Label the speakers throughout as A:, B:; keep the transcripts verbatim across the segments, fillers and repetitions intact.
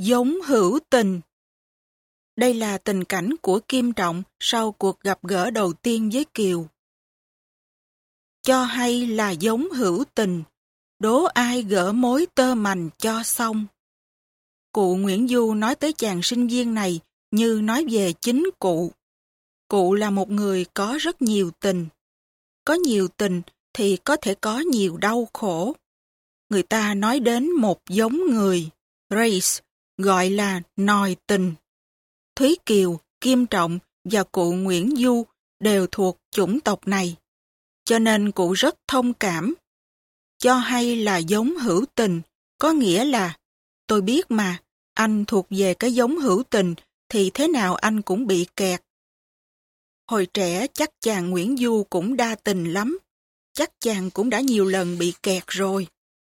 A: giống hữu tình. Đây là tình cảnh của Kim Trọng sau cuộc gặp gỡ đầu tiên với Kiều. Cho hay là giống hữu tình, đố ai gỡ mối tơ mành cho xong. Cụ Nguyễn Du nói tới chàng sinh viên này như nói về chính cụ. Cụ là một người có rất nhiều tình. Có nhiều tình thì có thể có nhiều đau khổ. Người ta nói đến một giống người, race, gọi là nòi tình. Thúy Kiều, Kim Trọng và cụ Nguyễn Du đều thuộc chủng tộc này. Cho nên cụ rất thông cảm. Cho hay là giống hữu tình, có nghĩa là tôi biết mà, anh thuộc về cái giống hữu tình thì thế nào anh cũng bị kẹt. Hồi trẻ chắc chàng Nguyễn Du cũng đa tình lắm. Chắc chàng cũng đã nhiều lần bị kẹt rồi.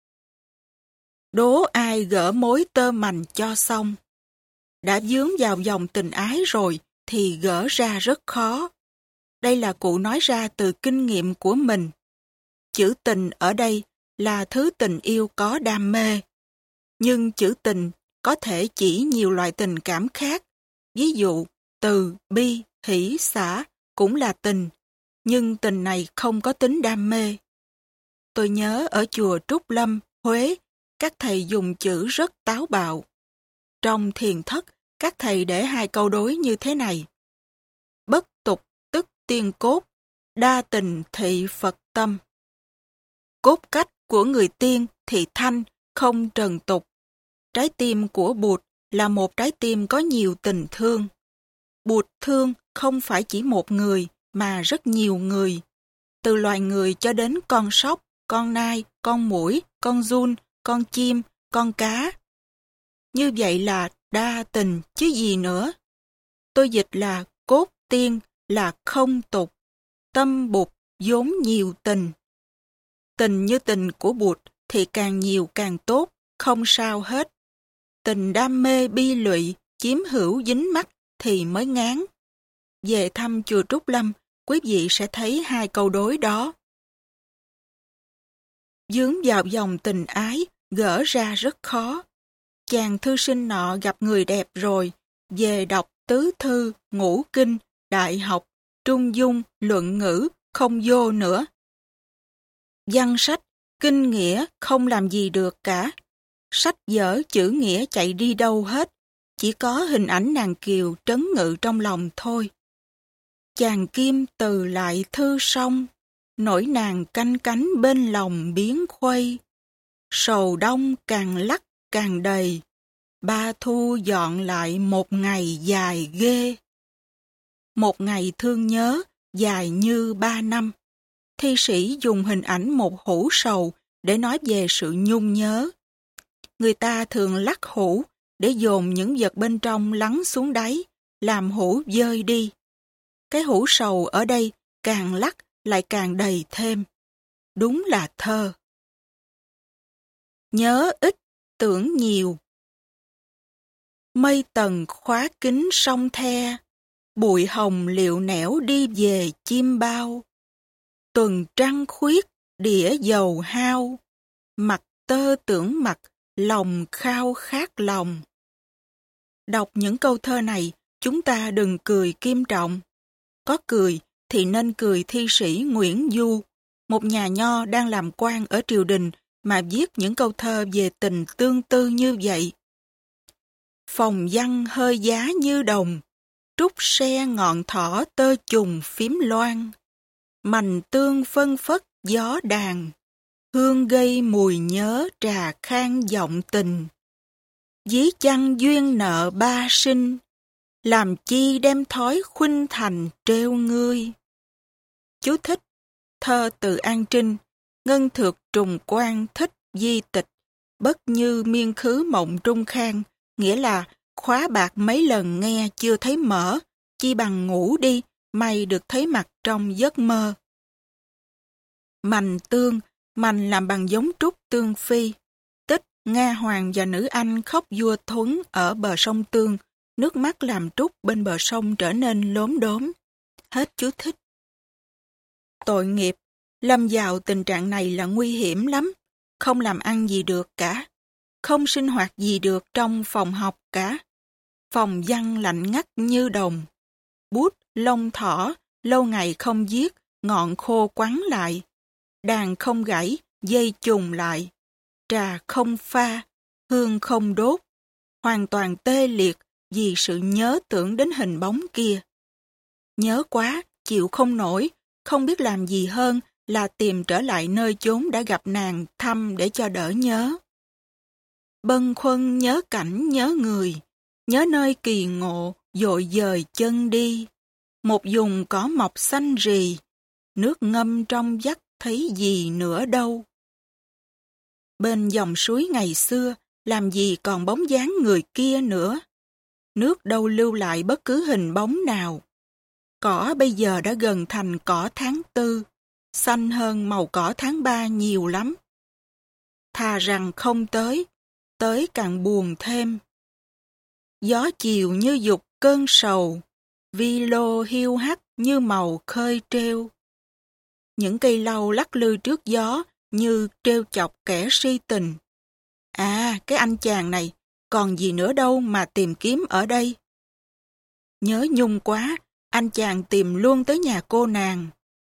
A: Đố ai gỡ mối tơ mành cho xong. Đã vướng vào vòng tình ái rồi thì gỡ ra rất khó. Đây là cụ nói ra từ kinh nghiệm của mình. Chữ tình ở đây là thứ tình yêu có đam mê. Nhưng chữ tình có thể chỉ nhiều loại tình cảm khác. Ví dụ, từ, bi, hỷ, xả cũng là tình. Nhưng tình này không có tính đam mê. Tôi nhớ ở chùa Trúc Lâm, Huế, các thầy dùng chữ rất táo bạo. Trong thiền thất, các thầy để hai câu đối như thế này. Bất tục tức tiên cốt, đa tình thị Phật tâm. Cốt cách của người tiên thì thanh, không trần tục. Trái tim của Bụt là một trái tim có nhiều tình thương. Bụt thương không phải chỉ một người, mà rất nhiều người. Từ loài người cho đến con sóc, con nai, con muỗi, con giun, con chim, con cá. Như vậy là đa tình chứ gì nữa. Tôi dịch là cốt tiên là không tục, tâm Bụt vốn nhiều tình. Tình như tình của Bụt thì càng nhiều càng tốt, không sao hết. Tình đam mê bi lụy, chiếm hữu dính mắc thì mới ngán. Về thăm chùa Trúc Lâm, quý vị sẽ thấy hai câu đối đó. Dướng vào dòng tình ái, gỡ ra rất khó. Chàng thư sinh nọ gặp người đẹp rồi, về đọc tứ thư, ngũ kinh, đại học, trung dung, luận ngữ, không vô nữa. Văn sách, kinh nghĩa không làm gì được cả. Sách vở chữ nghĩa chạy đi đâu hết, chỉ có hình ảnh nàng Kiều trấn ngự trong lòng thôi. Chàng Kim từ lại thư xong, nỗi nàng canh cánh bên lòng biến khuây. Sầu đông càng lắc càng đầy, ba thu dọn lại một ngày dài ghê. Một ngày thương nhớ, dài như ba năm. Thi sĩ dùng hình ảnh một hũ sầu để nói về sự nhung nhớ. Người ta thường lắc hũ để dồn những vật bên trong lắng xuống đáy, làm hũ dơi đi. Cái hũ sầu ở đây càng lắc lại càng đầy thêm. Đúng là thơ. Nhớ ít, tưởng nhiều. Mây tầng khóa kín sông The, bụi hồng liệu nẻo đi về chim bao. Tuần trăng khuyết, đĩa dầu hao, mặt tơ tưởng mặt, lòng khao khát lòng. Đọc những câu thơ này, chúng ta đừng cười Kim Trọng. Có cười thì nên cười thi sĩ Nguyễn Du, một nhà nho đang làm quan ở triều đình mà viết những câu thơ về tình tương tư như vậy. Phòng văn hơi giá như đồng, trúc xe ngọn thỏ tơ trùng phím loan. Mành tương phân phất gió đàn, hương gây mùi nhớ trà khang giọng tình. Dí chăng duyên nợ ba sinh, làm chi đem thói khuynh thành trêu ngươi. Chú thích: thơ từ An Trinh, ngân thược trùng quan thích di tịch, bất như miên khứ mộng trung khang, nghĩa là khóa bạc mấy lần nghe chưa thấy mở, chi bằng ngủ đi, may được thấy mặt trong giấc mơ. Mành tương, mành làm bằng giống trúc tương phi. Tích Nga Hoàng và nữ Anh khóc vua Thuấn ở bờ sông Tương, nước mắt làm trúc bên bờ sông trở nên lốm đốm. Hết chú thích. Tội nghiệp, lâm vào tình trạng này là nguy hiểm lắm, không làm ăn gì được cả. không sinh hoạt gì được trong phòng học cả. Phòng văn lạnh ngắt như đồng. Bút, lông thỏ, lâu ngày không viết, ngọn khô quắn lại. Đàn không gãy, dây chùng lại. Trà không pha, hương không đốt. Hoàn toàn tê liệt vì sự nhớ tưởng đến hình bóng kia. Nhớ quá, chịu không nổi, không biết làm gì hơn là tìm trở lại nơi chốn đã gặp nàng thăm để cho đỡ nhớ. Bâng khuâng nhớ cảnh nhớ người, nhớ nơi kỳ ngộ, dội dời chân đi. Một vùng cỏ mọc xanh rì, nước ngâm trong vắt thấy gì nữa đâu. Bên dòng suối ngày xưa, làm gì còn bóng dáng người kia nữa. Nước đâu lưu lại bất cứ hình bóng nào. Cỏ bây giờ đã gần thành cỏ tháng tư, xanh hơn màu cỏ tháng ba nhiều lắm. Thà rằng không tới, tới càng buồn thêm. Gió chiều như dục cơn sầu, vi lô hiu hắt như màu khơi treo. Những cây lau lắc lư trước gió như trêu chọc kẻ si tình. À, cái anh chàng này, còn gì nữa đâu mà tìm kiếm ở đây. Nhớ nhung quá, anh chàng tìm luôn tới nhà cô nàng.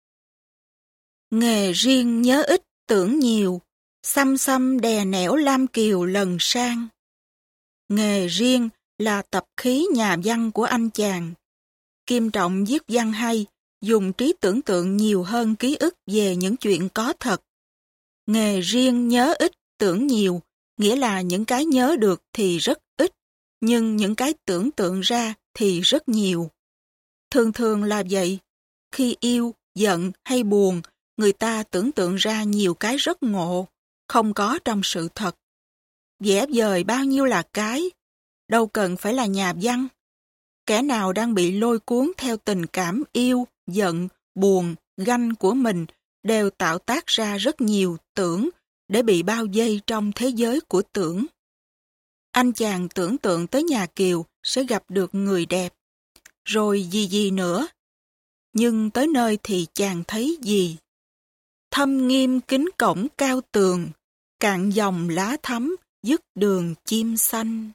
A: Nghề riêng nhớ ít tưởng nhiều, xăm xăm đè nẻo lam kiều lần sang. Nghề riêng là tập khí nhà văn của anh chàng. Kim Trọng viết văn hay, dùng trí tưởng tượng nhiều hơn ký ức về những chuyện có thật. Nghề riêng nhớ ít tưởng nhiều, nghĩa là những cái nhớ được thì rất ít, nhưng những cái tưởng tượng ra thì rất nhiều. Thường thường là vậy, khi yêu, giận hay buồn, người ta tưởng tượng ra nhiều cái rất ngộ, không có trong sự thật. Vẽ vời bao nhiêu là cái, đâu cần phải là nhà văn. Kẻ nào đang bị lôi cuốn theo tình cảm yêu, giận, buồn, ganh của mình đều tạo tác ra rất nhiều tưởng để bị bao vây trong thế giới của tưởng. Anh chàng tưởng tượng tới nhà Kiều sẽ gặp được người đẹp. Rồi gì gì nữa. Nhưng tới nơi thì chàng thấy gì? Thâm nghiêm kính cổng cao tường, cạn dòng lá thắm, dứt đường chim xanh.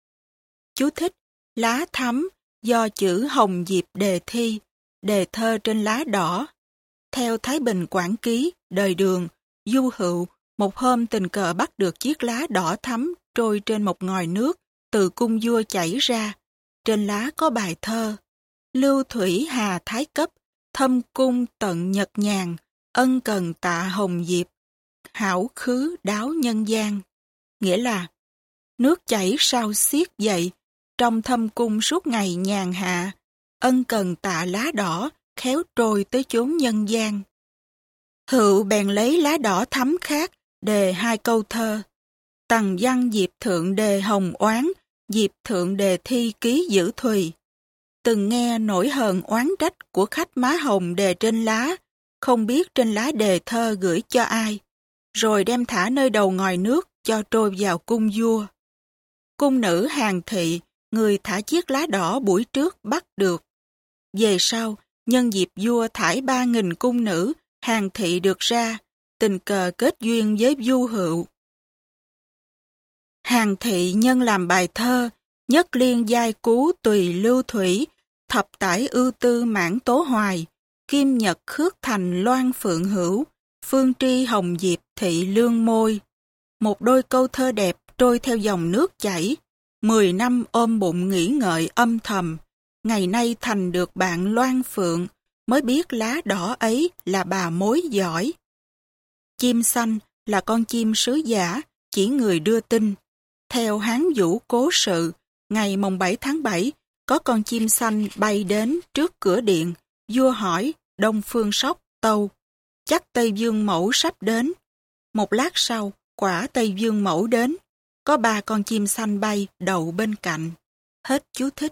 A: Chú thích: lá thắm do chữ Hồng Diệp đề thi, đề thơ trên lá đỏ. Theo Thái Bình Quảng Ký, đời Đường, Du Hựu, một hôm tình cờ bắt được chiếc lá đỏ thắm trôi trên một ngòi nước, từ cung vua chảy ra. Trên lá có bài thơ: Lưu thủy hà thái cấp, thâm cung tận nhật nhàn, ân cần tạ Hồng Diệp, hảo khứ đáo nhân gian. Nghĩa là, nước chảy sao xiết dậy, trong thâm cung suốt ngày nhàn hạ, ân cần tạ lá đỏ, khéo trôi tới chốn nhân gian. Hựu bèn lấy lá đỏ thắm khác, đề hai câu thơ. Tằng văn Diệp thượng đề hồng oán, Diệp thượng đề thi ký giữ thùy. Từng nghe nỗi hờn oán trách của khách má hồng đề trên lá, không biết trên lá đề thơ gửi cho ai, rồi đem thả nơi đầu ngòi nước cho trôi vào cung vua. Cung nữ Hàn Thị, người thả chiếc lá đỏ buổi trước bắt được. Về sau, nhân dịp vua thải ba nghìn cung nữ, Hàn Thị được ra, tình cờ kết duyên với Du Hựu. Hàn Thị nhân làm bài thơ, nhất liên giai cú tùy lưu thủy, thập tải ưu tư mãn tố hoài, kim nhật khước thành loan phượng hữu, phương tri hồng diệp thị lương môi. Một đôi câu thơ đẹp trôi theo dòng nước chảy, mười năm ôm bụng nghĩ ngợi âm thầm, ngày nay thành được bạn loan phượng, mới biết lá đỏ ấy là bà mối giỏi. Chim xanh là con chim sứ giả, chỉ người đưa tin. Theo Hán Vũ Cố Sự, ngày mồng bảy tháng bảy, có con chim xanh bay đến trước cửa điện, vua hỏi Đông Phương Sóc tâu, chắc Tây Dương Mẫu sắp đến. Một lát sau, quả Tây Dương Mẫu đến, có ba con chim xanh bay đậu bên cạnh. Hết chú thích.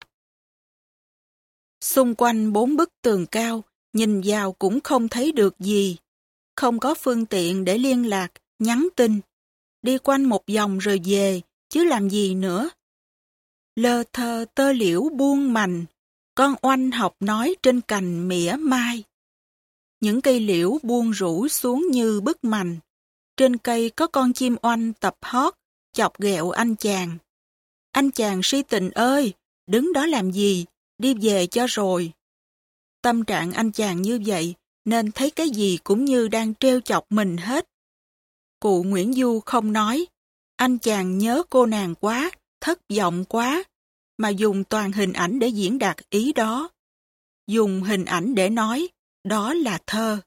A: Xung quanh bốn bức tường cao, nhìn vào cũng không thấy được gì. Không có phương tiện để liên lạc, nhắn tin. Đi quanh một vòng rồi về, chứ làm gì nữa. Lơ thơ tơ liễu buông mành, con oanh học nói trên cành mỉa mai. Những cây liễu buông rủ xuống như bức mành. Trên cây có con chim oanh tập hót, chọc ghẹo anh chàng. Anh chàng si tình ơi, đứng đó làm gì, đi về cho rồi. Tâm trạng anh chàng như vậy, nên thấy cái gì cũng như đang trêu chọc mình hết. Cụ Nguyễn Du không nói, anh chàng nhớ cô nàng quá, thất vọng quá, mà dùng toàn hình ảnh để diễn đạt ý đó. Dùng hình ảnh để nói, đó là thơ.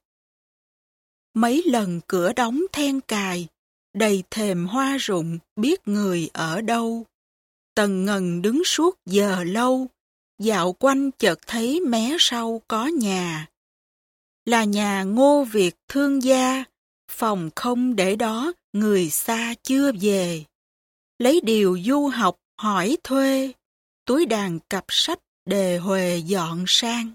A: Mấy lần cửa đóng then cài, đầy thềm hoa rụng, biết người ở đâu. Tần Ngần đứng suốt giờ lâu, dạo quanh chợt thấy mé sau có nhà. Là nhà Ngô Việt thương gia, phòng không để đó người xa chưa về. Lấy điều du học hỏi thuê, túi đàn cặp sách đề huề dọn sang.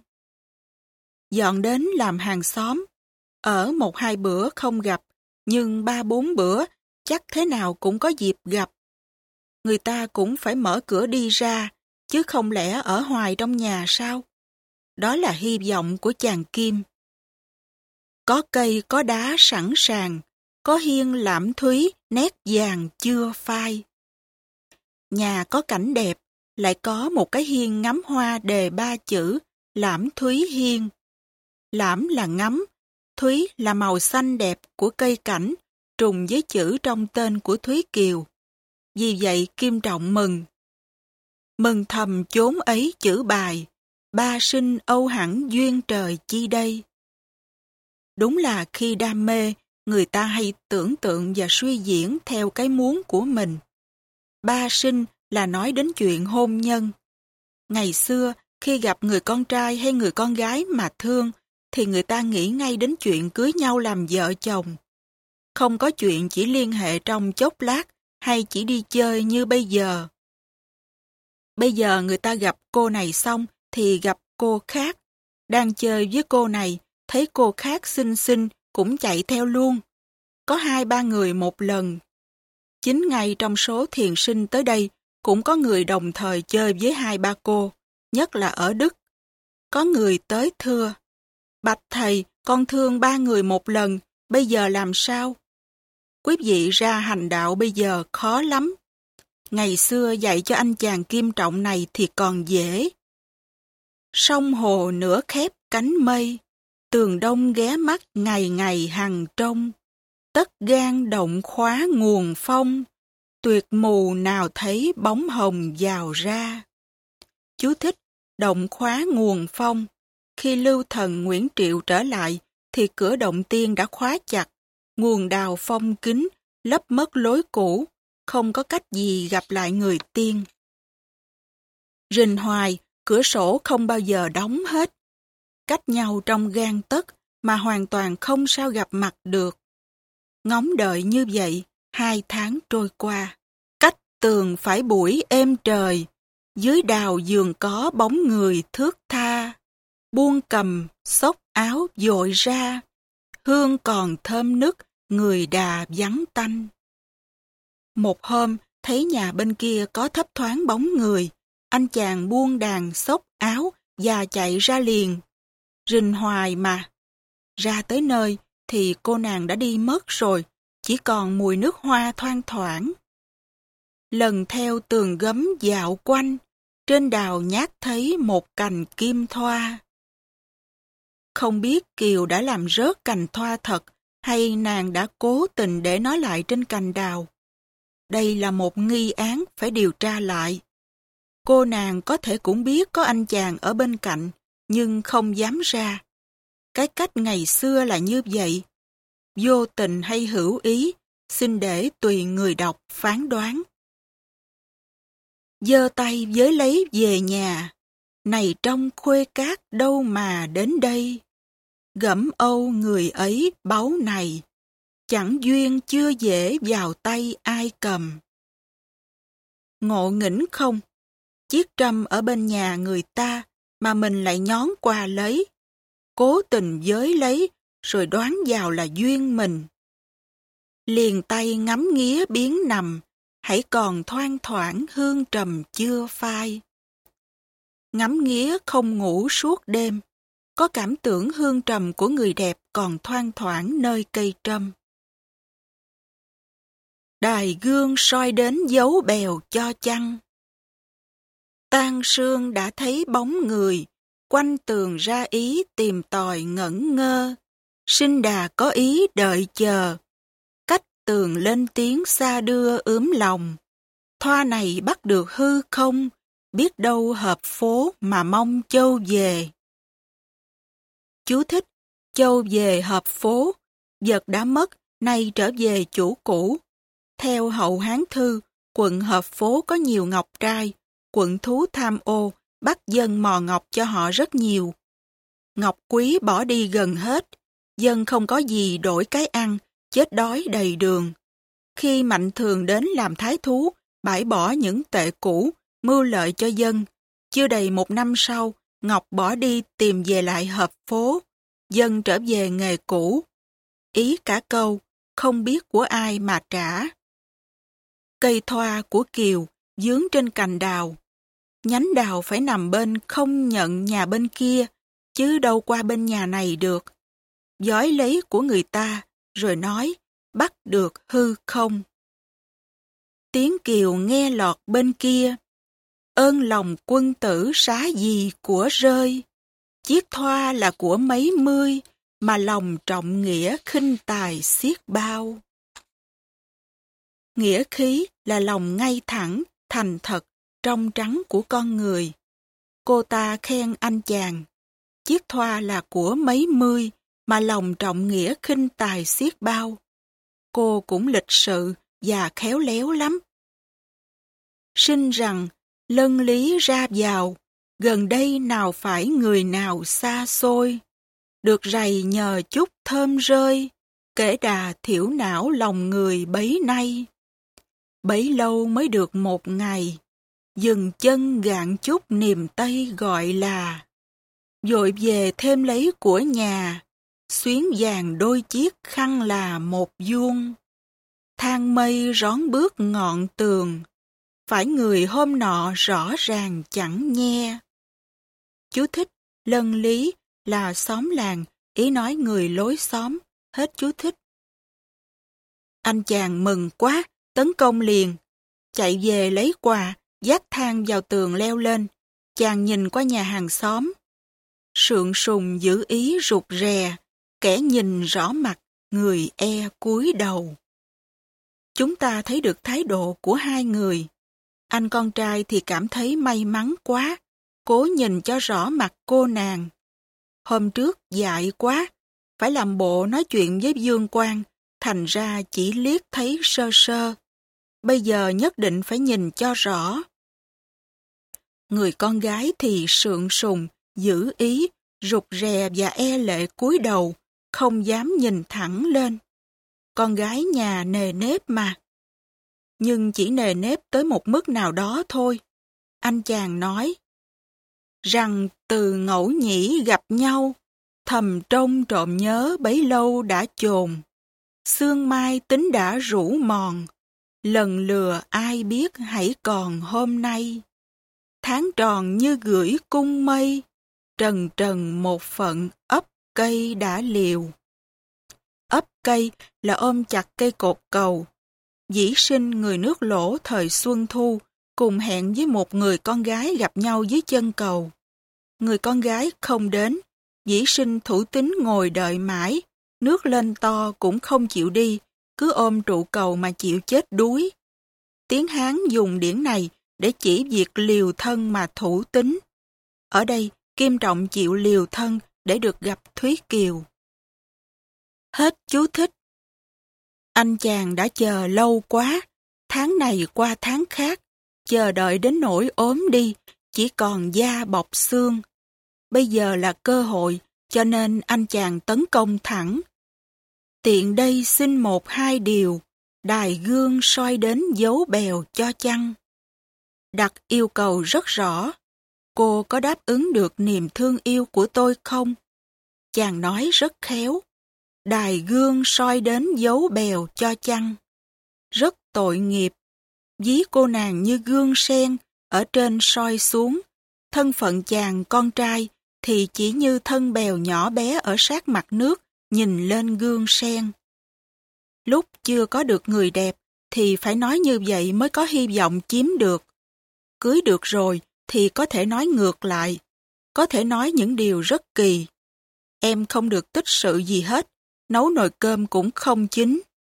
A: Dọn đến làm hàng xóm, ở một hai bữa không gặp, nhưng ba bốn bữa chắc thế nào cũng có dịp gặp. Người ta cũng phải mở cửa đi ra, chứ không lẽ ở hoài trong nhà sao? Đó là hy vọng của chàng Kim. Có cây có đá sẵn sàng, có hiên lãm thúy, nét vàng chưa phai. Nhà có cảnh đẹp, lại có một cái hiên ngắm hoa đề ba chữ lãm thúy hiên. Lãm là ngắm, thúy là màu xanh đẹp của cây cảnh, trùng với chữ trong tên của Thúy Kiều. Vì vậy Kim Trọng mừng. Mừng thầm chốn ấy chữ bài, ba sinh âu hẳn duyên trời chi đây. Đúng là khi đam mê, người ta hay tưởng tượng và suy diễn theo cái muốn của mình. Ba sinh là nói đến chuyện hôn nhân. Ngày xưa, khi gặp người con trai hay người con gái mà thương, thì người ta nghĩ ngay đến chuyện cưới nhau làm vợ chồng. Không có chuyện chỉ liên hệ trong chốc lát hay chỉ đi chơi như bây giờ. Bây giờ người ta gặp cô này xong thì gặp cô khác. Đang chơi với cô này, thấy cô khác xinh xinh cũng chạy theo luôn. Có hai ba người một lần. Chính ngay trong số thiền sinh tới đây cũng có người đồng thời chơi với hai ba cô, nhất là ở Đức. Có người tới thưa, bạch thầy, con thương ba người một lần, bây giờ làm sao? Quý vị ra hành đạo bây giờ khó lắm. Ngày xưa dạy cho anh chàng Kim Trọng này thì còn dễ. Sông hồ nửa khép cánh mây, tường đông ghé mắt ngày ngày hằng trông. Tất gan động khóa nguồn phong, tuyệt mù nào thấy bóng hồng vào ra. Chú thích, động khóa nguồn phong. Khi Lưu Thần Nguyễn Triệu trở lại, thì cửa động tiên đã khóa chặt, nguồn đào phong kín, lấp mất lối cũ, không có cách gì gặp lại người tiên. Rình hoài, cửa sổ không bao giờ đóng hết. Cách nhau trong gang tấc mà hoàn toàn không sao gặp mặt được. Ngóng đợi như vậy, hai tháng trôi qua. Cách tường phải buổi êm trời, dưới đào giường có bóng người thướt tha. Buông cầm, xốc áo dội ra, hương còn thơm nức, người đà vắng tanh. Một hôm, thấy nhà bên kia có thấp thoáng bóng người, anh chàng buông đàn xốc áo và chạy ra liền. Rình hoài mà. Ra tới nơi thì cô nàng đã đi mất rồi, chỉ còn mùi nước hoa thoang thoảng. Lần theo tường gấm dạo quanh, trên đào nhát thấy một cành kim thoa. Không biết Kiều đã làm rớt cành thoa thật hay nàng đã cố tình để nó lại trên cành đào. Đây là một nghi án phải điều tra lại. Cô nàng có thể cũng biết có anh chàng ở bên cạnh, nhưng không dám ra. Cái cách ngày xưa là như vậy. Vô tình hay hữu ý, xin để tùy người đọc phán đoán. Giơ tay với lấy về nhà, này trong khuê cát đâu mà đến đây. Gẫm âu người ấy báu này, chẳng duyên chưa dễ vào tay ai cầm. Ngộ nghĩnh không? Chiếc trâm ở bên nhà người ta mà mình lại nhón qua lấy. Cố tình giới lấy rồi đoán vào là duyên mình. Liền tay ngắm nghía biến nằm, hãy còn thoang thoảng hương trầm chưa phai. Ngắm nghía không ngủ suốt đêm, có cảm tưởng hương trầm của người đẹp còn thoang thoảng nơi cây trâm. đài gương soi đến dấu bèo cho chăng. Tan sương đã thấy bóng người, quanh tường ra ý tìm tòi ngẩn ngơ. Sinh đà có ý đợi chờ, cách tường lên tiếng xa đưa ướm lòng. Thoa này bắt được hư không, biết đâu hợp phố mà mong châu về. Chú thích: châu về hợp phố, vật đã mất, nay trở về chủ cũ. Theo Hậu Hán Thư, quận Hợp Phố có nhiều ngọc trai, quận thú tham ô, bắt dân mò ngọc cho họ rất nhiều. Ngọc quý bỏ đi gần hết, dân không có gì đổi cái ăn, chết đói đầy đường. Khi Mạnh Thường đến làm thái thú, bãi bỏ những tệ cũ, mưu lợi cho dân. Chưa đầy một năm sau, Ngọc bỏ đi tìm về lại Hợp Phố, dân trở về nghề cũ. Ý cả câu, không biết của ai mà trả. Cây thoa của Kiều dướng trên cành đào. Nhánh đào phải nằm bên không nhận nhà bên kia, chứ đâu qua bên nhà này được. Dói lấy của người ta, rồi nói, bắt được hư không. Tiếng Kiều nghe lọt bên kia, ơn lòng quân tử xá gì của rơi. Chiếc thoa là của mấy mươi, mà lòng trọng nghĩa khinh tài xiết bao. Nghĩa khí là lòng ngay thẳng, thành thật, trong trắng của con người. Cô ta khen anh chàng. Chiếc thoa là của mấy mươi, mà lòng trọng nghĩa khinh tài xiết bao. Cô cũng lịch sự và khéo léo lắm. Sinh rằng, lân lý ra vào, gần đây nào phải người nào xa xôi. Được rầy nhờ chút thơm rơi, kể đà thiểu não lòng người bấy nay. Bấy lâu mới được một ngày, dừng chân gạn chút niềm tây gọi là. Vội về thêm lấy của nhà, xuyến vàng đôi chiếc khăn là một vuông. Thang mây rón bước ngọn tường, phải người hôm nọ rõ ràng chẳng nghe. Chú thích: lân lý là xóm làng, ý nói người lối xóm. Hết chú thích. Anh chàng mừng quá, tấn công liền. Chạy về lấy quà, dắt thang vào tường leo lên. Chàng nhìn qua nhà hàng xóm. Sượng sùng giữ ý rụt rè, kẻ nhìn rõ mặt, người e cúi đầu. Chúng ta thấy được thái độ của hai người. Anh con trai thì cảm thấy may mắn quá, cố nhìn cho rõ mặt cô nàng. Hôm trước dại quá, phải làm bộ nói chuyện với Dương Quang, thành ra chỉ liếc thấy sơ sơ. Bây giờ nhất định phải nhìn cho rõ. Người con gái thì sượng sùng, giữ ý, rụt rè và e lệ cúi đầu, không dám nhìn thẳng lên. Con gái nhà nề nếp mà. Nhưng chỉ nề nếp tới một mức nào đó thôi. Anh chàng nói rằng từ ngẫu nhĩ gặp nhau, thầm trông trộm nhớ bấy lâu đã chồn. Sương mai tính đã rũ mòn, lần lừa ai biết hãy còn hôm nay. Tháng tròn như gửi cung mây, trần trần một phận ấp cây đã liều. Ấp cây là ôm chặt cây cột cầu. Dĩ sinh người nước Lỗ thời Xuân Thu cùng hẹn với một người con gái gặp nhau dưới chân cầu. Người con gái không đến, dĩ sinh thủ tín ngồi đợi mãi, nước lên to cũng không chịu đi, cứ ôm trụ cầu mà chịu chết đuối. Tiếng Hán dùng điển này để chỉ việc liều thân mà thủ tín. Ở đây, Kim Trọng chịu liều thân để được gặp Thúy Kiều. Hết chú thích. Anh chàng đã chờ lâu quá, tháng này qua tháng khác, chờ đợi đến nỗi ốm đi, chỉ còn da bọc xương. Bây giờ là cơ hội, cho nên anh chàng tấn công thẳng. Tiện đây xin một hai điều, đài gương soi đến dấu bèo cho chăng. Đặt yêu cầu rất rõ. Cô có đáp ứng được niềm thương yêu của tôi không? Chàng nói rất khéo. Đài gương soi đến dấu bèo cho chăng. Rất tội nghiệp. Ví cô nàng như gương sen, ở trên soi xuống. Thân phận chàng con trai thì chỉ như thân bèo nhỏ bé ở sát mặt nước, nhìn lên gương sen. Lúc chưa có được người đẹp, thì phải nói như vậy mới có hy vọng chiếm được. Cưới được rồi thì có thể nói ngược lại, có thể nói những điều rất kỳ. Em không được tích sự gì hết, nấu nồi cơm cũng không chín.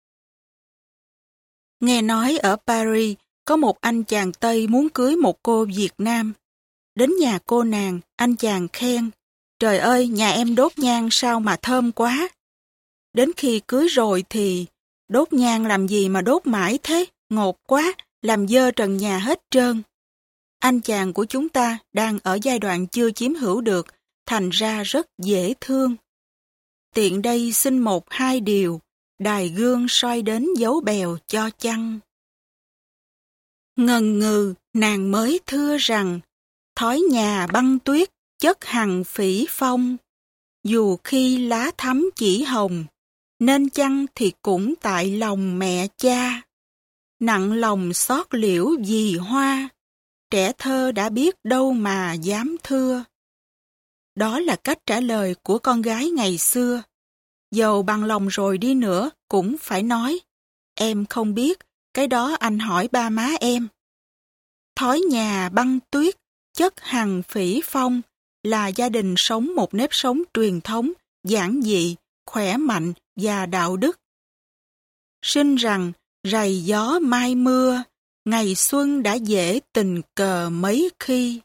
A: Nghe nói ở Paris có một anh chàng Tây muốn cưới một cô Việt Nam. Đến nhà cô nàng, anh chàng khen, trời ơi, nhà em đốt nhang sao mà thơm quá. Đến khi cưới rồi thì, đốt nhang làm gì mà đốt mãi thế, ngột quá, làm dơ trần nhà hết trơn. Anh chàng của chúng ta đang ở giai đoạn chưa chiếm hữu được, thành ra rất dễ thương. Tiện đây xin một hai điều, đài gương soi đến dấu bèo cho chăng. Ngần ngừ, nàng mới thưa rằng, thói nhà băng tuyết, chất hằng phỉ phong. Dù khi lá thắm chỉ hồng, nên chăng thì cũng tại lòng mẹ cha. Nặng lòng xót liễu vì hoa, trẻ thơ đã biết đâu mà dám thưa. Đó là cách trả lời của con gái ngày xưa. Dầu bằng lòng rồi đi nữa cũng phải nói, em không biết, cái đó anh hỏi ba má em. Thói nhà băng tuyết, chất hằng phỉ phong là gia đình sống một nếp sống truyền thống, giản dị, khỏe mạnh và đạo đức. Sinh rằng rày gió mai mưa, ngày xuân đã dễ tình cờ mấy khi.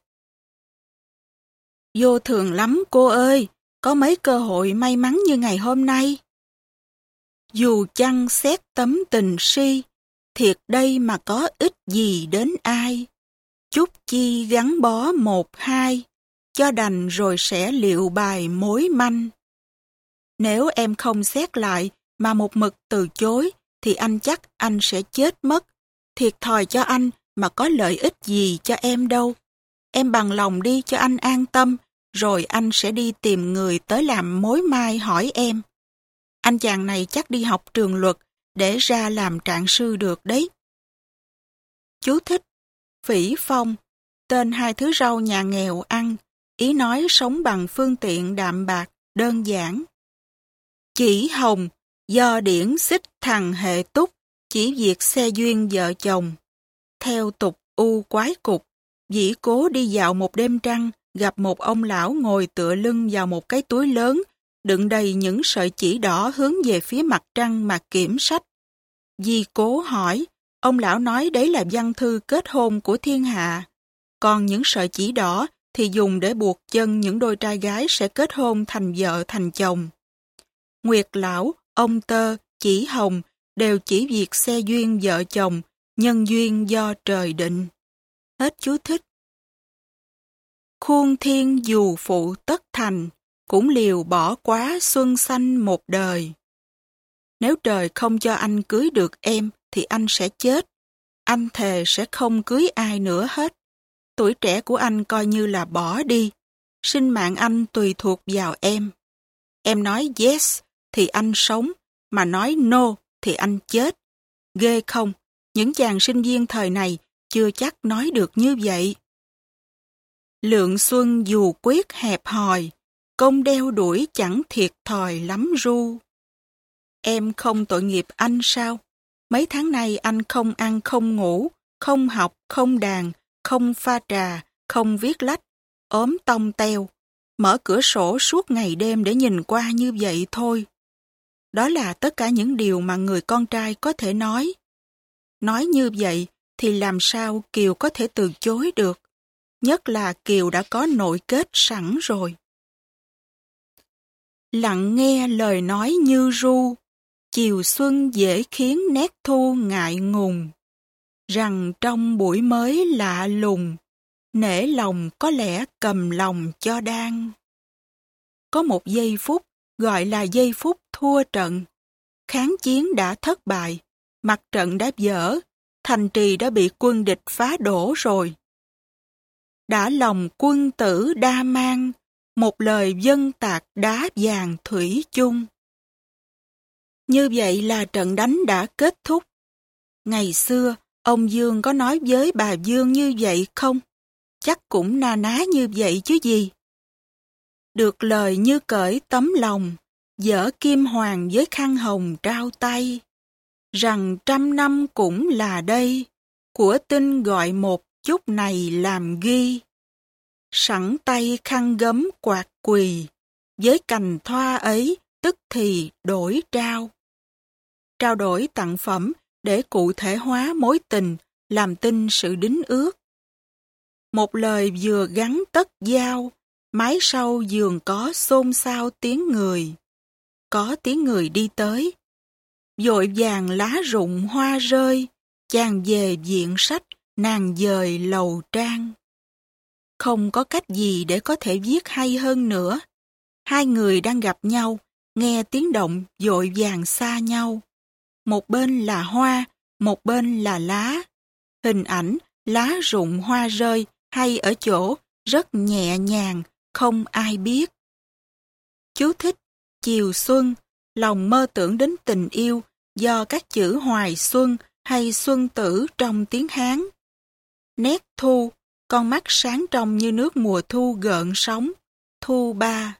A: Vô thường lắm cô ơi, có mấy cơ hội may mắn như ngày hôm nay. Dù chăng xét tấm tình si, thiệt đây mà có ích gì đến ai. Chút chi gắn bó một hai, cho đành rồi sẽ liệu bài mối manh. Nếu em không xét lại mà một mực từ chối, thì anh chắc anh sẽ chết mất. Thiệt thòi cho anh mà có lợi ích gì cho em đâu. Em bằng lòng đi cho anh an tâm, rồi anh sẽ đi tìm người tới làm mối mai hỏi em. Anh chàng này chắc đi học trường luật để ra làm trạng sư được đấy. Chú thích: phỉ phong, tên hai thứ rau nhà nghèo ăn, ý nói sống bằng phương tiện đạm bạc, đơn giản. Chỉ hồng, do điển xích thằng hệ túc, chỉ việc xe duyên vợ chồng. Theo tục u quái cục, dĩ cố đi dạo một đêm trăng, gặp một ông lão ngồi tựa lưng vào một cái túi lớn, đựng đầy những sợi chỉ đỏ hướng về phía mặt trăng mà kiểm sách. Di cố hỏi, ông lão nói đấy là văn thư kết hôn của thiên hạ. Còn những sợi chỉ đỏ thì dùng để buộc chân những đôi trai gái sẽ kết hôn thành vợ thành chồng. Nguyệt lão, ông tơ, chỉ hồng đều chỉ việc xe duyên vợ chồng, nhân duyên do trời định. Hết chú thích. Khuôn thiên dù phụ tất thành, cũng liều bỏ quá xuân xanh một đời. Nếu trời không cho anh cưới được em, thì anh sẽ chết. Anh thề sẽ không cưới ai nữa hết. Tuổi trẻ của anh coi như là bỏ đi. Sinh mạng anh tùy thuộc vào em. Em nói yes thì anh sống, mà nói no thì anh chết. Ghê không? Những chàng sinh viên thời này chưa chắc nói được như vậy. Lượng xuân dù quyết hẹp hòi, công đeo đuổi chẳng thiệt thòi lắm ru. Em không tội nghiệp anh sao? Mấy tháng nay anh không ăn không ngủ, không học, không đàn, không pha trà, không viết lách, ốm tông teo, mở cửa sổ suốt ngày đêm để nhìn qua như vậy thôi. Đó là tất cả những điều mà người con trai có thể nói. Nói như vậy thì làm sao Kiều có thể từ chối được? Nhất là Kiều đã có nội kết sẵn rồi. Lặng nghe lời nói như ru, chiều xuân dễ khiến nét thu ngại ngùng. Rằng trong buổi mới lạ lùng, nể lòng có lẽ cầm lòng cho đang. Có một giây phút gọi là giây phút thua trận. Kháng chiến đã thất bại, mặt trận đã vỡ, thành trì đã bị quân địch phá đổ rồi. Đã lòng quân tử đa mang, một lời dân tạc đá vàng thủy chung. Như vậy là trận đánh đã kết thúc. Ngày xưa, ông Dương có nói với bà Dương như vậy không? Chắc cũng na ná như vậy chứ gì. Được lời như cởi tấm lòng, dở kim hoàng với khăn hồng trao tay. rằng trăm năm cũng là đây, của tinh gọi một chút này làm ghi. Sẵn tay khăn gấm quạt quỳ, với cành thoa ấy tức thì đổi trao. Trao đổi tặng phẩm để cụ thể hóa mối tình, làm tin sự đính ước. Một lời vừa gắn tất giao, mái sau giường có xôn xao tiếng người. Có tiếng người đi tới. Vội vàng lá rụng hoa rơi, chàng về viện sách, nàng dời lầu trang. Không có cách gì để có thể viết hay hơn nữa. Hai người đang gặp nhau, nghe tiếng động vội vàng xa nhau. Một bên là hoa, một bên là lá. Hình ảnh lá rụng hoa rơi hay ở chỗ rất nhẹ nhàng, không ai biết. Chú thích: chiều xuân, lòng mơ tưởng đến tình yêu do các chữ hoài xuân hay xuân tử trong tiếng Hán. Nét thu, con mắt sáng trong như nước mùa thu gợn sóng. Thu ba.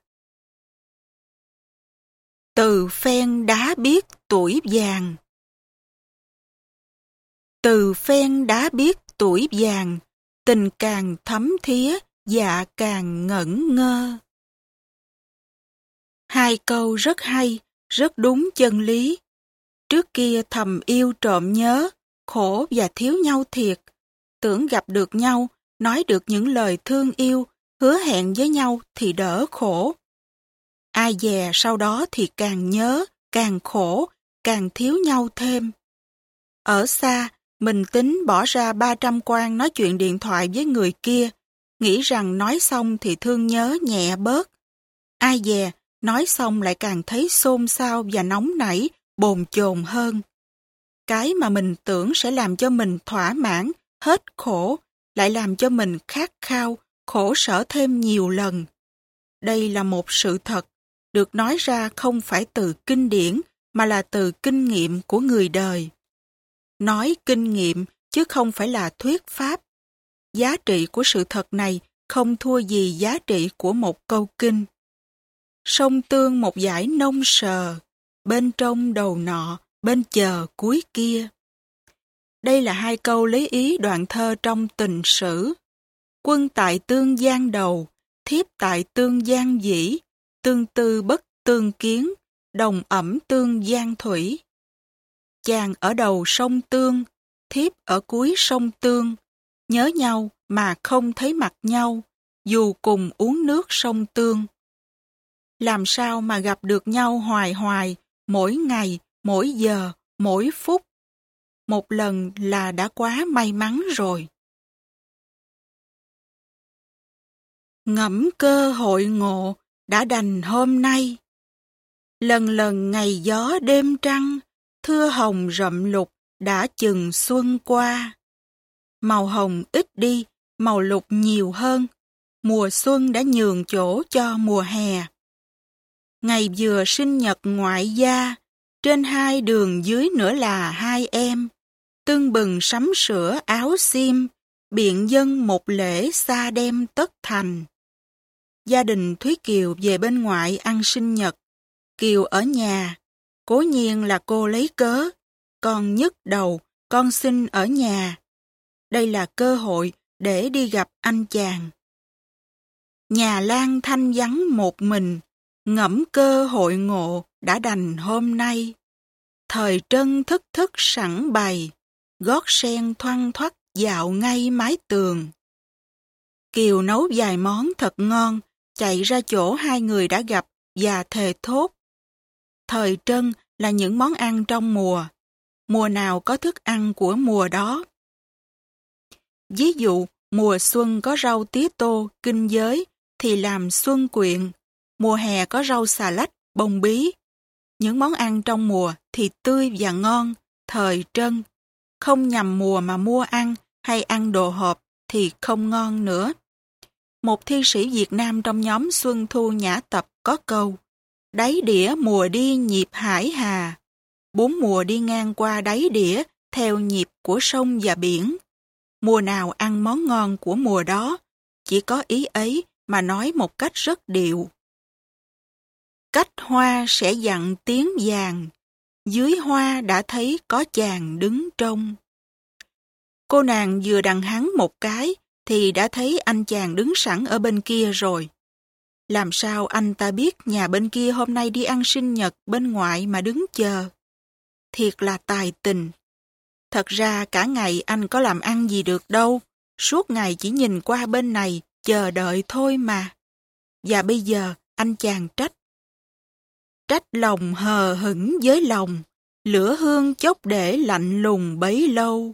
A: Từ phen đá biết tuổi vàng. Từ phen đá biết tuổi vàng, tình càng thấm thía, dạ càng ngẩn ngơ. Hai câu rất hay, rất đúng chân lý. Trước kia thầm yêu trộm nhớ, khổ và thiếu nhau thiệt. Tưởng gặp được nhau, nói được những lời thương yêu, hứa hẹn với nhau thì đỡ khổ. Ai dè sau đó thì càng nhớ, càng khổ, càng thiếu nhau thêm. Ở xa, mình tính bỏ ra ba trăm quan nói chuyện điện thoại với người kia, nghĩ rằng nói xong thì thương nhớ nhẹ bớt. Ai dè, nói xong lại càng thấy xôn xao và nóng nảy, bồn chồn hơn. Cái mà mình tưởng sẽ làm cho mình thỏa mãn, hết khổ, lại làm cho mình khát khao, khổ sở thêm nhiều lần. Đây là một sự thật, được nói ra không phải từ kinh điển, mà là từ kinh nghiệm của người đời. Nói kinh nghiệm, chứ không phải là thuyết pháp. Giá trị của sự thật này không thua gì giá trị của một câu kinh. Sông Tương một dải nông sờ, bên trong đầu nọ, bên chờ cuối kia. Đây là hai câu lấy ý đoạn thơ trong Tình Sử. Quân tại tương giang đầu, thiếp tại tương giang dĩ, tương tư bất tương kiến, đồng ẩm tương giang thủy. Chàng ở đầu sông Tương, thiếp ở cuối sông Tương, nhớ nhau mà không thấy mặt nhau, dù cùng uống nước sông Tương. Làm sao mà gặp được nhau hoài hoài, mỗi ngày, mỗi giờ, mỗi phút. Một lần là đã quá may mắn rồi. Ngẫm cơ hội ngộ đã đành hôm nay. Lần lần ngày gió đêm trăng, thưa hồng rậm lục đã chừng xuân qua. Màu hồng ít đi, màu lục nhiều hơn. Mùa xuân đã nhường chỗ cho mùa hè. Ngày vừa sinh nhật ngoại gia, trên hai đường dưới nữa là hai em. Tưng bừng sắm sửa áo xiêm, biện dân một lễ xa đem tất thành. Gia đình Thúy Kiều về bên ngoại ăn sinh nhật. Kiều ở nhà, cố nhiên là cô lấy cớ. Con nhức đầu, con xin ở nhà. Đây là cơ hội để đi gặp anh chàng. Nhà Lan thanh vắng một mình, ngẫm cơ hội ngộ đã đành hôm nay. Thời trân thức thức sẵn bày, gót sen thoăn thoắt dạo ngay mái tường. Kiều nấu vài món thật ngon, chạy ra chỗ hai người đã gặp và thề thốt. Thời trân là những món ăn trong mùa, mùa nào có thức ăn của mùa đó. Ví dụ, mùa xuân có rau tía tô, kinh giới thì làm xuân quyện, mùa hè có rau xà lách, bông bí. Những món ăn trong mùa thì tươi và ngon, thời trân. Không nhằm mùa mà mua ăn hay ăn đồ hộp thì không ngon nữa. Một thi sĩ Việt Nam trong nhóm Xuân Thu Nhã Tập có câu: đáy đĩa mùa đi nhịp hải hà. Bốn mùa đi ngang qua đáy đĩa theo nhịp của sông và biển. Mùa nào ăn món ngon của mùa đó, chỉ có ý ấy mà nói một cách rất điệu. Cách hoa sẽ dặn tiếng vàng, dưới hoa đã thấy có chàng đứng trông. Cô nàng vừa đằng hắn một cái, thì đã thấy anh chàng đứng sẵn ở bên kia rồi. Làm sao anh ta biết nhà bên kia hôm nay đi ăn sinh nhật bên ngoại mà đứng chờ? Thiệt là tài tình. Thật ra cả ngày anh có làm ăn gì được đâu, suốt ngày chỉ nhìn qua bên này, chờ đợi thôi mà. Và bây giờ anh chàng trách. Trách lòng hờ hững với lòng, lửa hương chốc để lạnh lùng bấy lâu.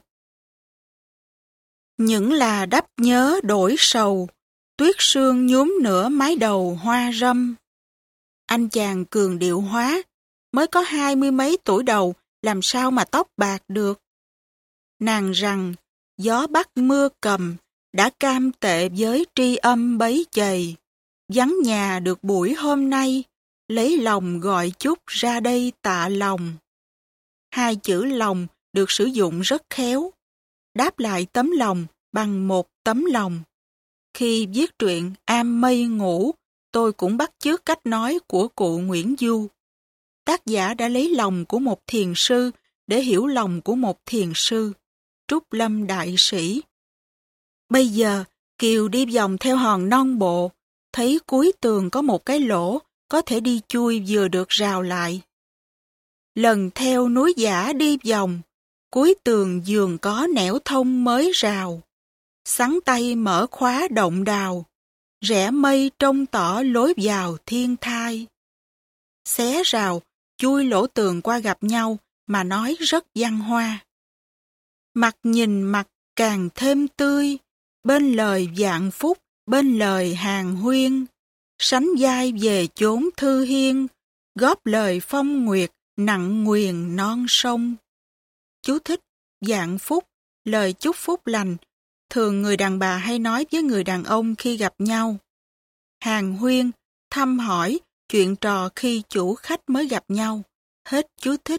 A: Những là đắp nhớ đổi sầu, tuyết sương nhuốm nửa mái đầu hoa râm. Anh chàng cường điệu hóa, mới có hai mươi mấy tuổi đầu, làm sao mà tóc bạc được. Nàng rằng, gió bắc mưa cầm, đã cam tệ với tri âm bấy chày. Vắng nhà được buổi hôm nay, lấy lòng gọi chút ra đây tạ lòng. Hai chữ lòng được sử dụng rất khéo. Đáp lại tấm lòng bằng một tấm lòng. Khi viết truyện Am Mây Ngủ, tôi cũng bắt chước cách nói của cụ Nguyễn Du. Tác giả đã lấy lòng của một thiền sư để hiểu lòng của một thiền sư, Trúc Lâm Đại Sĩ. Bây giờ, Kiều đi vòng theo hòn non bộ, thấy cuối tường có một cái lỗ, có thể đi chui vừa được rào lại. Lần theo núi giả đi vòng, cuối tường giường có nẻo thông mới rào. Sắn tay mở khóa động đào, rẽ mây trông tỏ lối vào thiên thai. Xé rào, chui lỗ tường qua gặp nhau mà nói rất văn hoa. Mặt nhìn mặt càng thêm tươi, bên lời vạn phúc, bên lời hàng huyên. Sánh vai về chốn thư hiên, góp lời phong nguyệt, nặng nguyền non sông. Chú thích, vạn phúc, lời chúc phúc lành, thường người đàn bà hay nói với người đàn ông khi gặp nhau. Hàng huyên, thăm hỏi, chuyện trò khi chủ khách mới gặp nhau. Hết chú thích.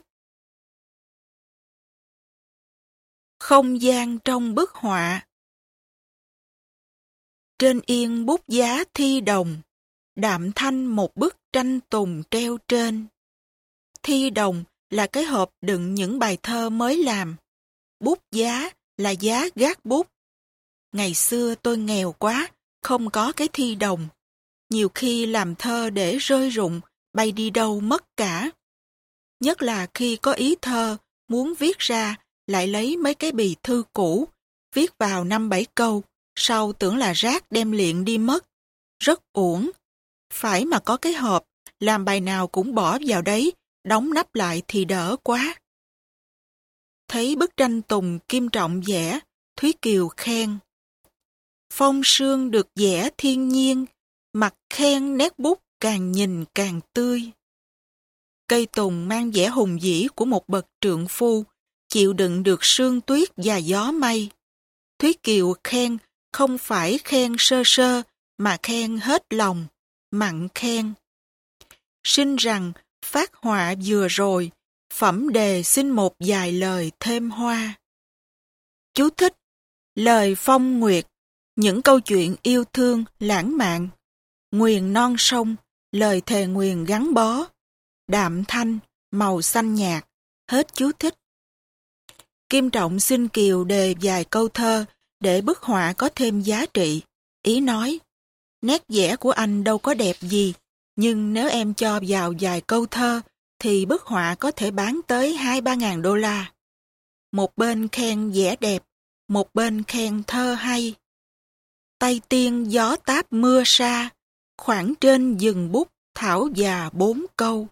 A: Không gian trong bức họa. Trên yên bút giá thi đồng, đạm thanh một bức tranh tùng treo trên. Thi đồng là cái hộp đựng những bài thơ mới làm. Bút giá là giá gác bút. Ngày xưa tôi nghèo quá, không có cái thi đồng. Nhiều khi làm thơ để rơi rụng, bay đi đâu mất cả. Nhất là khi có ý thơ, muốn viết ra, lại lấy mấy cái bì thư cũ, viết vào năm bảy câu, sau tưởng là rác đem liệng đi mất. Rất uổng. Phải mà có cái hộp, làm bài nào cũng bỏ vào đấy, đóng nắp lại thì đỡ quá. Thấy bức tranh Tùng Kim Trọng vẽ, Thúy Kiều khen. Phong sương được vẽ thiên nhiên, mặt khen nét bút càng nhìn càng tươi. Cây tùng mang vẻ hùng vĩ của một bậc trượng phu, chịu đựng được sương tuyết và gió mây. Thúy Kiều khen không phải khen sơ sơ, mà khen hết lòng, mặn khen. Xin rằng phát họa vừa rồi, phẩm đề xin một vài lời thêm hoa. Chú thích, lời phong nguyệt, những câu chuyện yêu thương, lãng mạn. Nguyền non sông, lời thề nguyền gắn bó. Đạm thanh, màu xanh nhạt. Hết chú thích. Kim Trọng xin Kiều đề vài câu thơ để bức họa có thêm giá trị. Ý nói, nét vẽ của anh đâu có đẹp gì, nhưng nếu em cho vào vài câu thơ, thì bức họa có thể bán tới hai ba ngàn đô la. Một bên khen vẽ đẹp, một bên khen thơ hay. Tay tiên gió táp mưa sa, khoảng trên dừng bút thảo và bốn câu.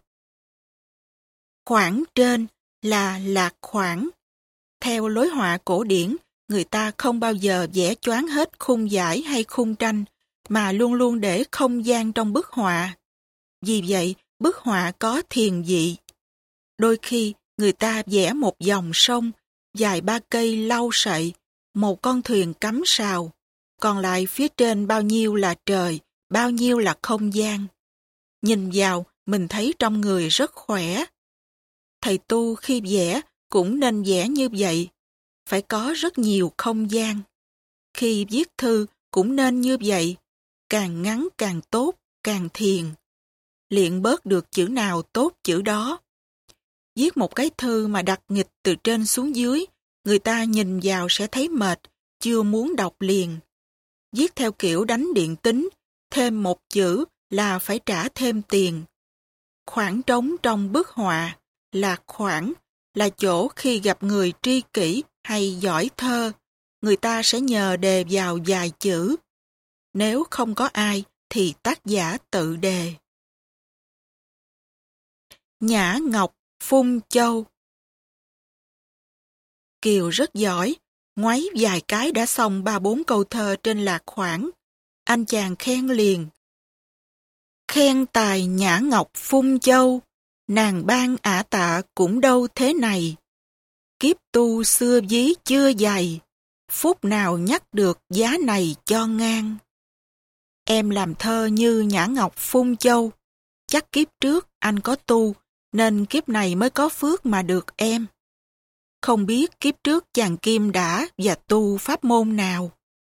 A: Khoảng trên là lạc khoảng. Theo lối họa cổ điển, người ta không bao giờ vẽ choáng hết khung vải hay khung tranh, mà luôn luôn để không gian trong bức họa. Vì vậy, bức họa có thiền vị. Đôi khi, người ta vẽ một dòng sông, dài ba cây lau sậy, một con thuyền cắm sào, còn lại phía trên bao nhiêu là trời, bao nhiêu là không gian. Nhìn vào, mình thấy trong người rất khỏe. Thầy tu khi vẽ cũng nên vẽ như vậy, phải có rất nhiều không gian. Khi viết thư cũng nên như vậy, càng ngắn càng tốt, càng thiền. Luyện bớt được chữ nào tốt chữ đó. Viết một cái thư mà đặt nghịch từ trên xuống dưới, người ta nhìn vào sẽ thấy mệt, chưa muốn đọc liền. Viết theo kiểu đánh điện tính, thêm một chữ là phải trả thêm tiền. Khoảng trống trong bức họa, là khoảng, là chỗ khi gặp người tri kỷ hay giỏi thơ, người ta sẽ nhờ đề vào vài chữ. Nếu không có ai, thì tác giả tự đề. Nhã Ngọc Phung Châu. Kiều rất giỏi, ngoáy vài cái đã xong ba bốn câu thơ trên lạc khoảng. Anh chàng khen liền. Khen tài Nhã Ngọc Phung Châu, nàng ban ả tạ cũng đâu thế này. Kiếp tu xưa dí chưa dày, phút nào nhắc được giá này cho ngang. Em làm thơ như Nhã Ngọc Phung Châu, chắc kiếp trước anh có tu, nên kiếp này mới có phước mà được em. Không biết kiếp trước chàng Kim đã và tu pháp môn nào.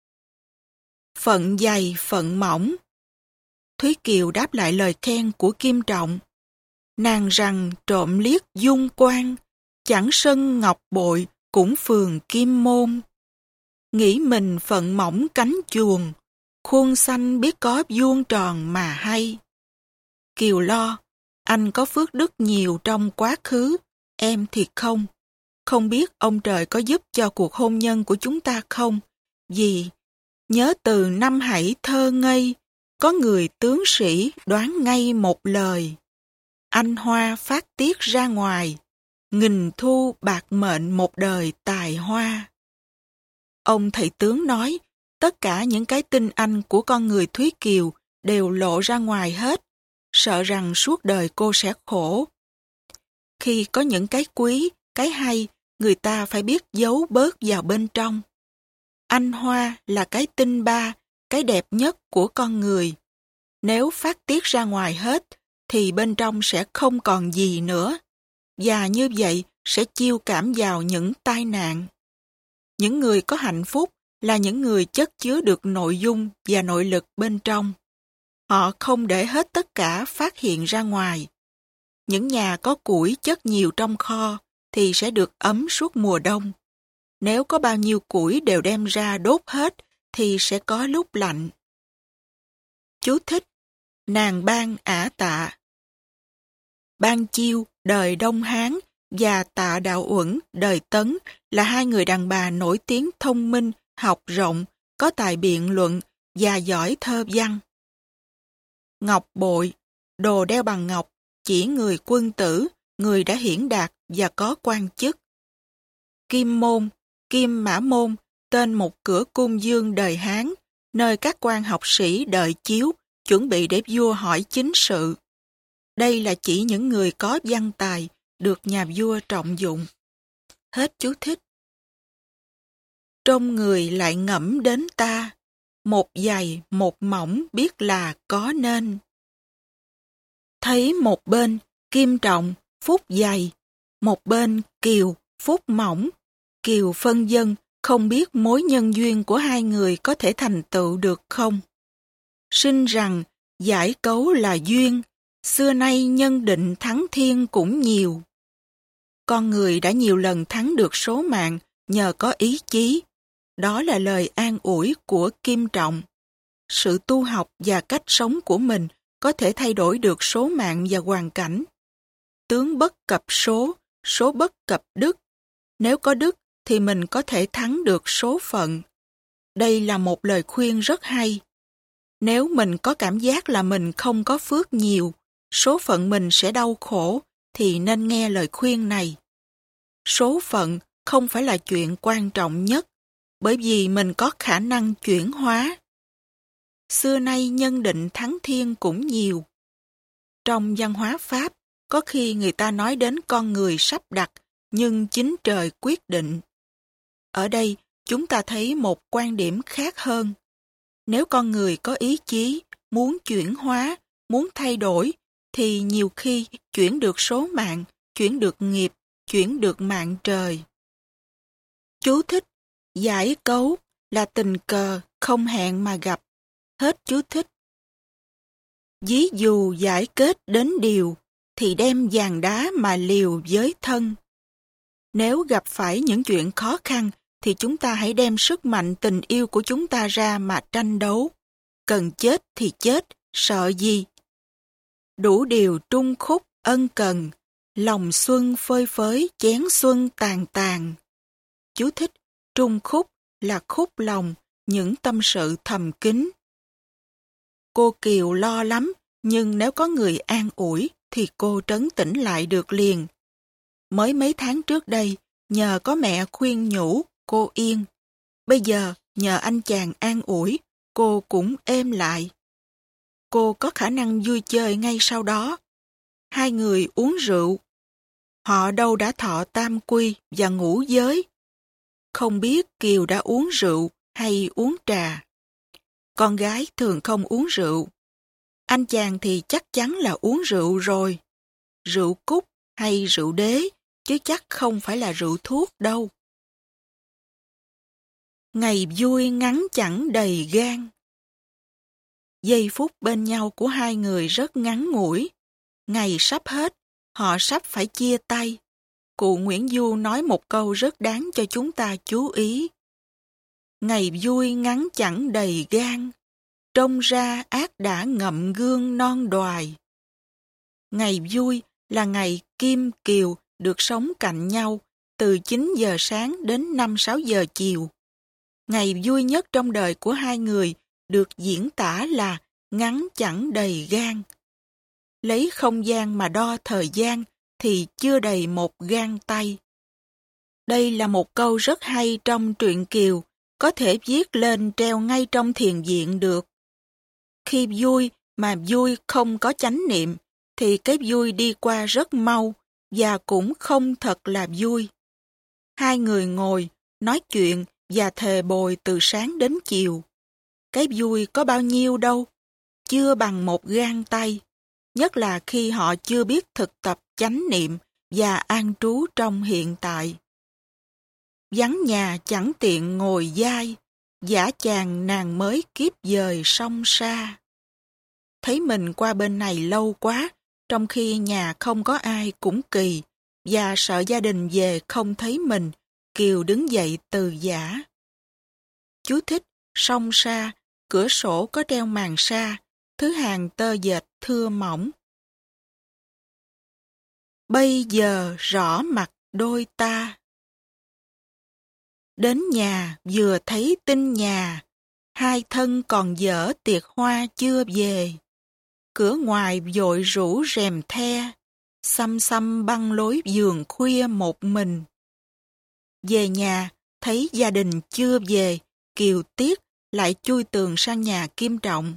A: Phận dày phận mỏng. Thúy Kiều đáp lại lời khen của Kim Trọng. Nàng rằng trộm liếc dung quan, chẳng sân ngọc bội cũng phường kim môn. Nghĩ mình phận mỏng cánh chuồng, khuôn xanh biết có vuông tròn mà hay. Kiều lo, anh có phước đức nhiều trong quá khứ, em thì không. Không biết ông trời có giúp cho cuộc hôn nhân của chúng ta không? Vì nhớ từ năm hãy thơ ngây, có người tướng sĩ đoán ngay một lời. Anh hoa phát tiết ra ngoài, nghìn thu bạc mệnh một đời tài hoa. Ông thầy tướng nói, tất cả những cái tinh anh của con người Thúy Kiều đều lộ ra ngoài hết, sợ rằng suốt đời cô sẽ khổ. Khi có những cái quý, cái hay, người ta phải biết giấu bớt vào bên trong. Anh hoa là cái tinh ba, cái đẹp nhất của con người. Nếu phát tiết ra ngoài hết, thì bên trong sẽ không còn gì nữa. Và như vậy sẽ chiêu cảm vào những tai nạn. Những người có hạnh phúc là những người chất chứa được nội dung và nội lực bên trong. Họ không để hết tất cả phát hiện ra ngoài. Những nhà có củi chất nhiều trong kho thì sẽ được ấm suốt mùa đông. Nếu có bao nhiêu củi đều đem ra đốt hết thì sẽ có lúc lạnh. Chú thích: Nàng Ban ả tạ. Ban Chiêu đời Đông Hán và Tạ Đạo Uẩn đời Tấn là hai người đàn bà nổi tiếng thông minh, học rộng, có tài biện luận và giỏi thơ văn. Ngọc bội, đồ đeo bằng ngọc, chỉ người quân tử, người đã hiển đạt và có quan chức. Kim môn, Kim Mã Môn, tên một cửa cung dương đời Hán, nơi các quan học sĩ đợi chiếu, chuẩn bị để vua hỏi chính sự. Đây là chỉ những người có văn tài, được nhà vua trọng dụng. Hết chú thích. Trong người lại ngẫm đến ta, một dày một mỏng biết là có nên. Thấy một bên Kim Trọng, phúc dày, một bên Kiều, phúc mỏng. Kiều phân dân, không biết mối nhân duyên của hai người có thể thành tựu được không. Sinh rằng, giải cấu là duyên, xưa nay nhân định thắng thiên cũng nhiều. Con người đã nhiều lần thắng được số mạng nhờ có ý chí. Đó là lời an ủi của Kim Trọng. Sự tu học và cách sống của mình có thể thay đổi được số mạng và hoàn cảnh. Tướng bất cập số, số bất cập đức. Nếu có đức thì mình có thể thắng được số phận. Đây là một lời khuyên rất hay. Nếu mình có cảm giác là mình không có phước nhiều, số phận mình sẽ đau khổ, thì nên nghe lời khuyên này. Số phận không phải là chuyện quan trọng nhất, bởi vì mình có khả năng chuyển hóa. Xưa nay nhân định thắng thiên cũng nhiều. Trong văn hóa Pháp, có khi người ta nói đến con người sắp đặt, nhưng chính trời quyết định. Ở đây, chúng ta thấy một quan điểm khác hơn. Nếu con người có ý chí, muốn chuyển hóa, muốn thay đổi, thì nhiều khi chuyển được số mạng, chuyển được nghiệp, chuyển được mạng trời. Chú thích: giải cấu là tình cờ, không hẹn mà gặp. Hết chú thích. Ví dụ giải kết đến điều, thì đem vàng đá mà liều với thân. Nếu gặp phải những chuyện khó khăn, thì chúng ta hãy đem sức mạnh tình yêu của chúng ta ra mà tranh đấu. Cần chết thì chết, sợ gì? Đủ điều trung khúc ân cần, lòng xuân phơi phới chén xuân tàn tàn. Chú thích: trung khúc là khúc lòng, những tâm sự thầm kín. Cô Kiều lo lắm, nhưng nếu có người an ủi thì cô trấn tĩnh lại được liền. Mới mấy tháng trước đây, nhờ có mẹ khuyên nhủ, cô yên. Bây giờ, nhờ anh chàng an ủi, cô cũng êm lại. Cô có khả năng vui chơi ngay sau đó. Hai người uống rượu. Họ đâu đã thọ tam quy và ngũ giới. Không biết Kiều đã uống rượu hay uống trà. Con gái thường không uống rượu. Anh chàng thì chắc chắn là uống rượu rồi. Rượu cúc hay rượu đế, chứ chắc không phải là rượu thuốc đâu. Ngày vui ngắn chẳng đầy gan. Giây phút bên nhau của hai người rất ngắn ngủi. Ngày sắp hết, họ sắp phải chia tay. Cụ Nguyễn Du nói một câu rất đáng cho chúng ta chú ý. Ngày vui ngắn chẳng đầy gan, trông ra ác đã ngậm gương non đoài. Ngày vui là ngày Kim Kiều được sống cạnh nhau từ chín giờ sáng đến năm sáu giờ chiều. Ngày vui nhất trong đời của hai người được diễn tả là ngắn chẳng đầy gan. Lấy không gian mà đo thời gian thì chưa đầy một gang tay. Đây là một câu rất hay trong truyện Kiều, có thể viết lên treo ngay trong thiền viện được. Khi vui mà vui không có chánh niệm, thì cái vui đi qua rất mau và cũng không thật là vui. Hai người ngồi, nói chuyện và thề bồi từ sáng đến chiều. Cái vui có bao nhiêu đâu, chưa bằng một gang tay, nhất là khi họ chưa biết thực tập chánh niệm và an trú trong hiện tại. Vắng nhà chẳng tiện ngồi dai, dã chàng nàng mới kiếp dời sông xa. Thấy mình qua bên này lâu quá, trong khi nhà không có ai cũng kỳ, và sợ gia đình về không thấy mình, Kiều đứng dậy từ giã. Chú thích: sông sa, cửa sổ có treo màn sa, thứ hàng tơ dệt thưa mỏng. Bây giờ rõ mặt đôi ta. Đến nhà vừa thấy tin nhà, hai thân còn dở tiệc hoa chưa về. Cửa ngoài vội rủ rèm the, xăm xăm băng lối giường khuya một mình. Về nhà, thấy gia đình chưa về, Kiều tiếc lại chui tường sang nhà Kim Trọng.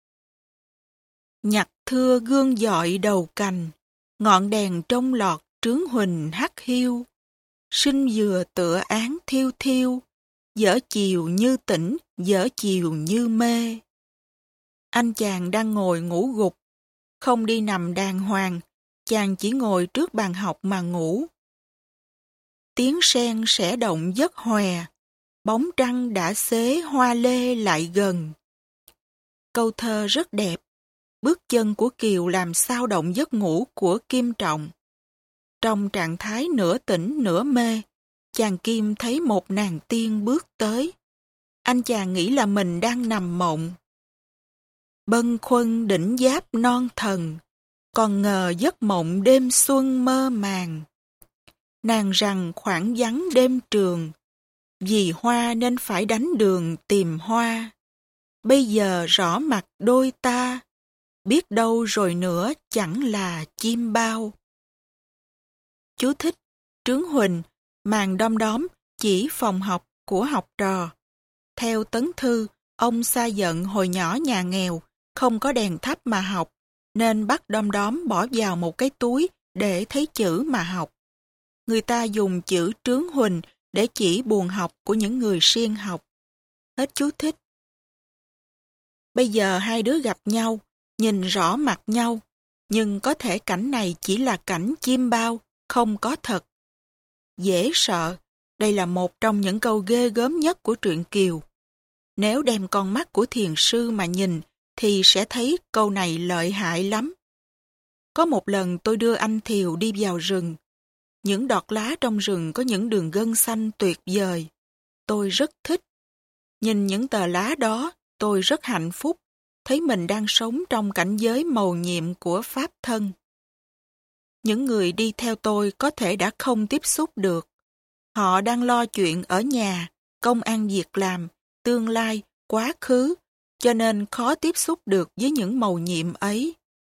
A: Nhặt thưa gương dọi đầu cành, ngọn đèn trong lọt trướng huỳnh hắt hiu. Sinh vừa tựa án thiêu thiêu, dở chiều như tỉnh, dở chiều như mê. Anh chàng đang ngồi ngủ gục, không đi nằm đàng hoàng, chàng chỉ ngồi trước bàn học mà ngủ. Tiếng sen sẽ động giấc hòe, bóng trăng đã xế hoa lê lại gần. Câu thơ rất đẹp, bước chân của Kiều làm sao động giấc ngủ của Kim Trọng. Trong trạng thái nửa tỉnh nửa mê, chàng Kim thấy một nàng tiên bước tới. Anh chàng nghĩ là mình đang nằm mộng. Bâng khuâng đỉnh giáp non thần, còn ngờ giấc mộng đêm xuân mơ màng. Nàng rằng khoảng vắng đêm trường, vì hoa nên phải đánh đường tìm hoa. Bây giờ rõ mặt đôi ta, biết đâu rồi nữa chẳng là chim bao. Chú thích: trướng huỳnh, màn đom đóm chỉ phòng học của học trò. Theo Tấn Thư, ông xa giận hồi nhỏ nhà nghèo, không có đèn thắp mà học, nên bắt đom đóm bỏ vào một cái túi để thấy chữ mà học. Người ta dùng chữ trướng huỳnh để chỉ buồng học của những người siêng học. Hết chú thích. Bây giờ hai đứa gặp nhau, nhìn rõ mặt nhau, nhưng có thể cảnh này chỉ là cảnh chim bao, không có thật. Dễ sợ, đây là một trong những câu ghê gớm nhất của truyện Kiều. Nếu đem con mắt của thiền sư mà nhìn, thì sẽ thấy câu này lợi hại lắm. Có một lần tôi đưa anh Thiều đi vào rừng. Những đọt lá trong rừng có những đường gân xanh tuyệt vời. Tôi rất thích. Nhìn những tờ lá đó, tôi rất hạnh phúc, thấy mình đang sống trong cảnh giới mầu nhiệm của Pháp thân. Những người đi theo tôi có thể đã không tiếp xúc được. Họ đang lo chuyện ở nhà, công ăn việc làm, tương lai, quá khứ, cho nên khó tiếp xúc được với những mầu nhiệm ấy.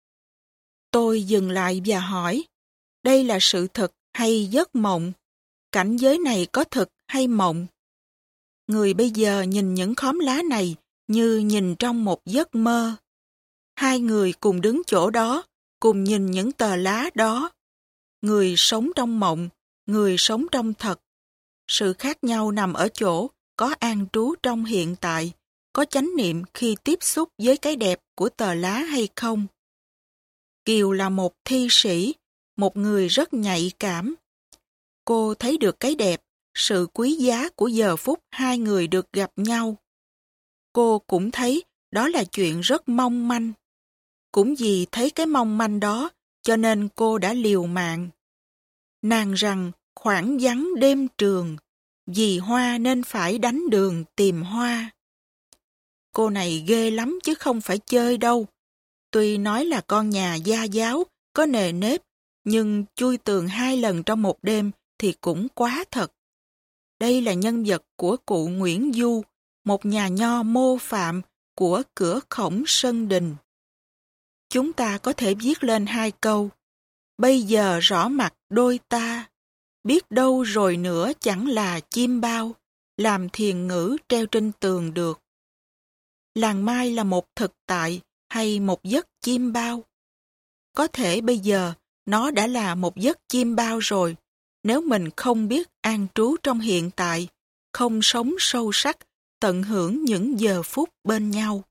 A: Tôi dừng lại và hỏi, đây là sự thật hay giấc mộng? Cảnh giới này có thực hay mộng? Người bây giờ nhìn những khóm lá này như nhìn trong một giấc mơ. Hai người cùng đứng chỗ đó, cùng nhìn những tờ lá đó. Người sống trong mộng, người sống trong thật. Sự khác nhau nằm ở chỗ có an trú trong hiện tại, có chánh niệm khi tiếp xúc với cái đẹp của tờ lá hay không. Kiều là một thi sĩ, một người rất nhạy cảm. Cô thấy được cái đẹp, sự quý giá của giờ phút hai người được gặp nhau. Cô cũng thấy đó là chuyện rất mong manh. Cũng vì thấy cái mong manh đó, cho nên cô đã liều mạng. Nàng rằng khoảng vắng đêm trường, vì hoa nên phải đánh đường tìm hoa. Cô này ghê lắm chứ không phải chơi đâu. Tuy nói là con nhà gia giáo, có nề nếp, nhưng chui tường hai lần trong một đêm thì cũng quá thật. Đây là nhân vật của cụ Nguyễn Du, một nhà nho mô phạm của cửa Khổng Sơn Đình. Chúng ta có thể viết lên hai câu. Bây giờ rõ mặt đôi ta, biết đâu rồi nữa chẳng là chim bao, làm thiền ngữ treo trên tường được. Làng Mai là một thực tại hay một giấc chim bao? Có thể bây giờ nó đã là một giấc chim bao rồi, nếu mình không biết an trú trong hiện tại, không sống sâu sắc, tận hưởng những giờ phút bên nhau.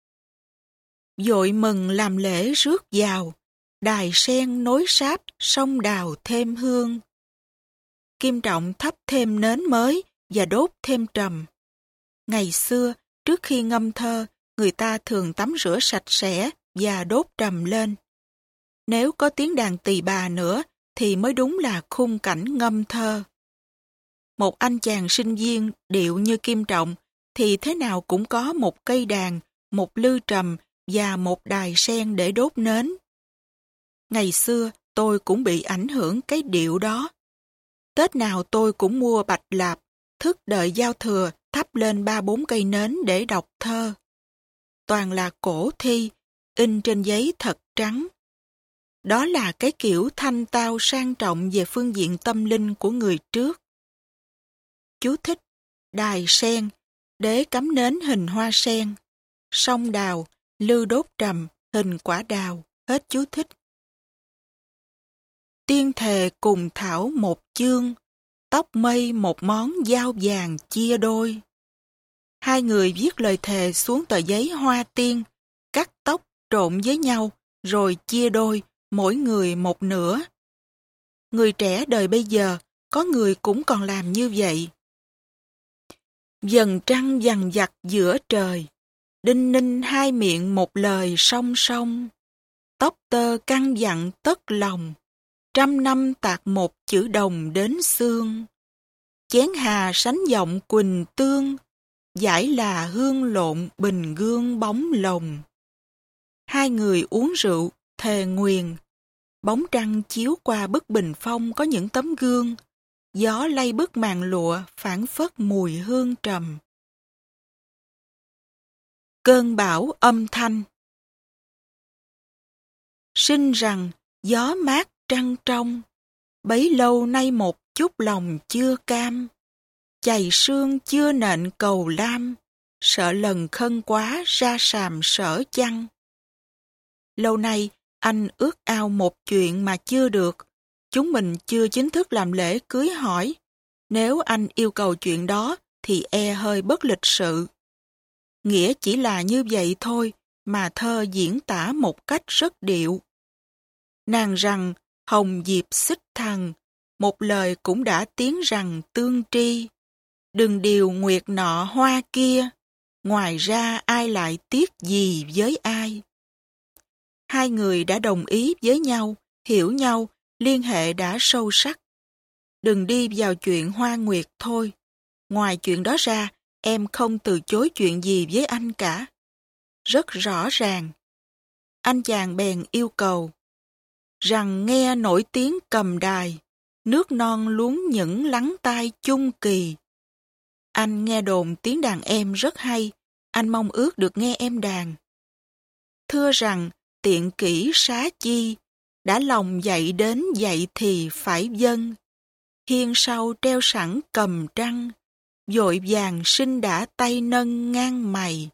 A: Vội mừng làm lễ rước vào, đài sen nối sáp, sông đào thêm hương. Kim Trọng thắp thêm nến mới và đốt thêm trầm. Ngày xưa, trước khi ngâm thơ, người ta thường tắm rửa sạch sẽ và đốt trầm lên. Nếu có tiếng đàn tỳ bà nữa, thì mới đúng là khung cảnh ngâm thơ. Một anh chàng sinh viên điệu như Kim Trọng, thì thế nào cũng có một cây đàn, một lư trầm và một đài sen để đốt nến. Ngày xưa, tôi cũng bị ảnh hưởng cái điệu đó. Tết nào tôi cũng mua bạch lạp, thức đợi giao thừa, thắp lên ba bốn cây nến để đọc thơ. Toàn là cổ thi, in trên giấy thật trắng. Đó là cái kiểu thanh tao sang trọng về phương diện tâm linh của người trước. Chú thích: đài sen, đế cắm nến hình hoa sen. Sông đào, lư đốt trầm, hình quả đào. Hết chú thích. Tiên thề cùng thảo một chương, tóc mây một món dao vàng chia đôi. Hai người viết lời thề xuống tờ giấy hoa tiên, cắt tóc trộn với nhau, rồi chia đôi, mỗi người một nửa. Người trẻ đời bây giờ, có người cũng còn làm như vậy. Dần trăng dằn vặt giữa trời, đinh ninh hai miệng một lời song song. Tóc tơ căng dặn tất lòng, trăm năm tạc một chữ đồng đến xương. Chén hà sánh giọng quỳnh tương, giải là hương lộn bình gương bóng lồng. Hai người uống rượu, thề nguyền. Bóng trăng chiếu qua bức bình phong có những tấm gương. Gió lay bức màn lụa phảng phất mùi hương trầm. Cơn bão âm thanh. Sinh rằng gió mát trăng trong, bấy lâu nay một chút lòng chưa cam. Chày sương chưa nện cầu lam, sợ lần khân quá ra sàm sở chăng. Lâu nay anh ước ao một chuyện mà chưa được. Chúng mình chưa chính thức làm lễ cưới hỏi. Nếu anh yêu cầu chuyện đó thì e hơi bất lịch sự. Nghĩa chỉ là như vậy thôi mà thơ diễn tả một cách rất điệu. Nàng rằng hồng diệp xích thằng, một lời cũng đã tiếng rằng tương tri. Đừng điều nguyệt nọ hoa kia, ngoài ra ai lại tiếc gì với ai. Hai người đã đồng ý với nhau, hiểu nhau, liên hệ đã sâu sắc. Đừng đi vào chuyện hoa nguyệt thôi. Ngoài chuyện đó ra, em không từ chối chuyện gì với anh cả. Rất rõ ràng. Anh chàng bèn yêu cầu. Rằng nghe nổi tiếng cầm đài, nước non luống những lắng tai chung kỳ. Anh nghe đồn tiếng đàn em rất hay, anh mong ước được nghe em đàn. Thưa rằng, tiện kỷ xá chi, đã lòng dạy đến dạy thì phải dâng. Hiên sau treo sẵn cầm trăng, vội vàng xin đã tay nâng ngang mày.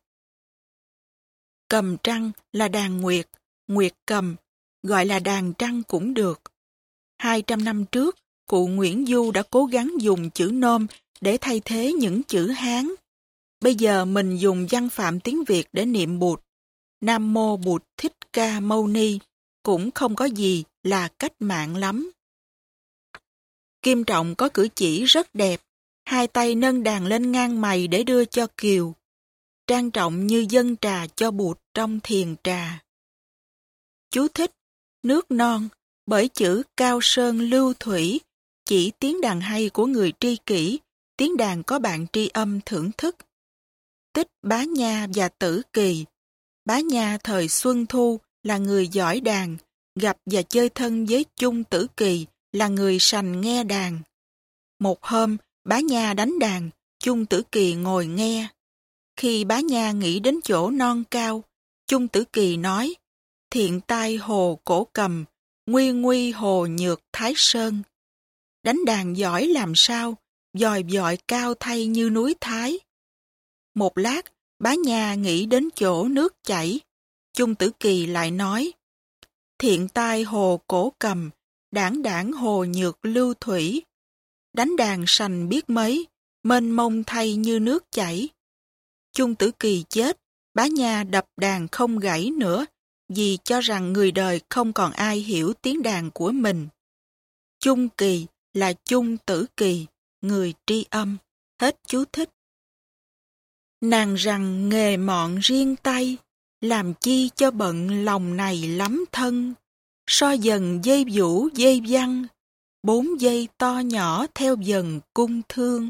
A: Cầm trăng là đàn nguyệt, nguyệt cầm, gọi là đàn trăng cũng được. Hai trăm năm trước, cụ Nguyễn Du đã cố gắng dùng chữ Nôm để thay thế những chữ Hán. Bây giờ mình dùng văn phạm tiếng Việt để niệm Bụt. Nam Mô Bụt Thích Ca Mâu Ni cũng không có gì là cách mạng lắm. Kim Trọng có cử chỉ rất đẹp, hai tay nâng đàn lên ngang mày để đưa cho Kiều, trang trọng như dâng trà cho Bụt trong thiền trà. Chú thích, nước non, bởi chữ Cao Sơn Lưu Thủy, chỉ tiếng đàn hay của người tri kỷ, tiếng đàn có bạn tri âm thưởng thức. Tích Bá Nha và Tử Kỳ. Bá Nha thời Xuân Thu là người giỏi đàn, gặp và chơi thân với Chung Tử Kỳ là người sành nghe đàn. Một hôm, Bá Nha đánh đàn, Chung Tử Kỳ ngồi nghe. Khi Bá Nha nghĩ đến chỗ non cao, Chung Tử Kỳ nói, thiện tai hồ cổ cầm, nguy nguy hồ nhược thái sơn. Đánh đàn giỏi làm sao, dòi dọi cao thay như núi Thái. Một lát, Bá Nha nghĩ đến chỗ nước chảy. Chung Tử Kỳ lại nói, thiện tai hồ cổ cầm, đảng đảng hồ nhược lưu thủy. Đánh đàn sành biết mấy, mênh mông thay như nước chảy. Chung Tử Kỳ chết, Bá Nha đập đàn không gãy nữa, vì cho rằng người đời không còn ai hiểu tiếng đàn của mình. Chung Kỳ là Chung Tử Kỳ, người tri âm. Hết chú thích. Nàng rằng nghề mọn riêng tay, làm chi cho bận lòng này lắm thân. So dần dây vũ dây văn, bốn dây to nhỏ theo dần cung thương.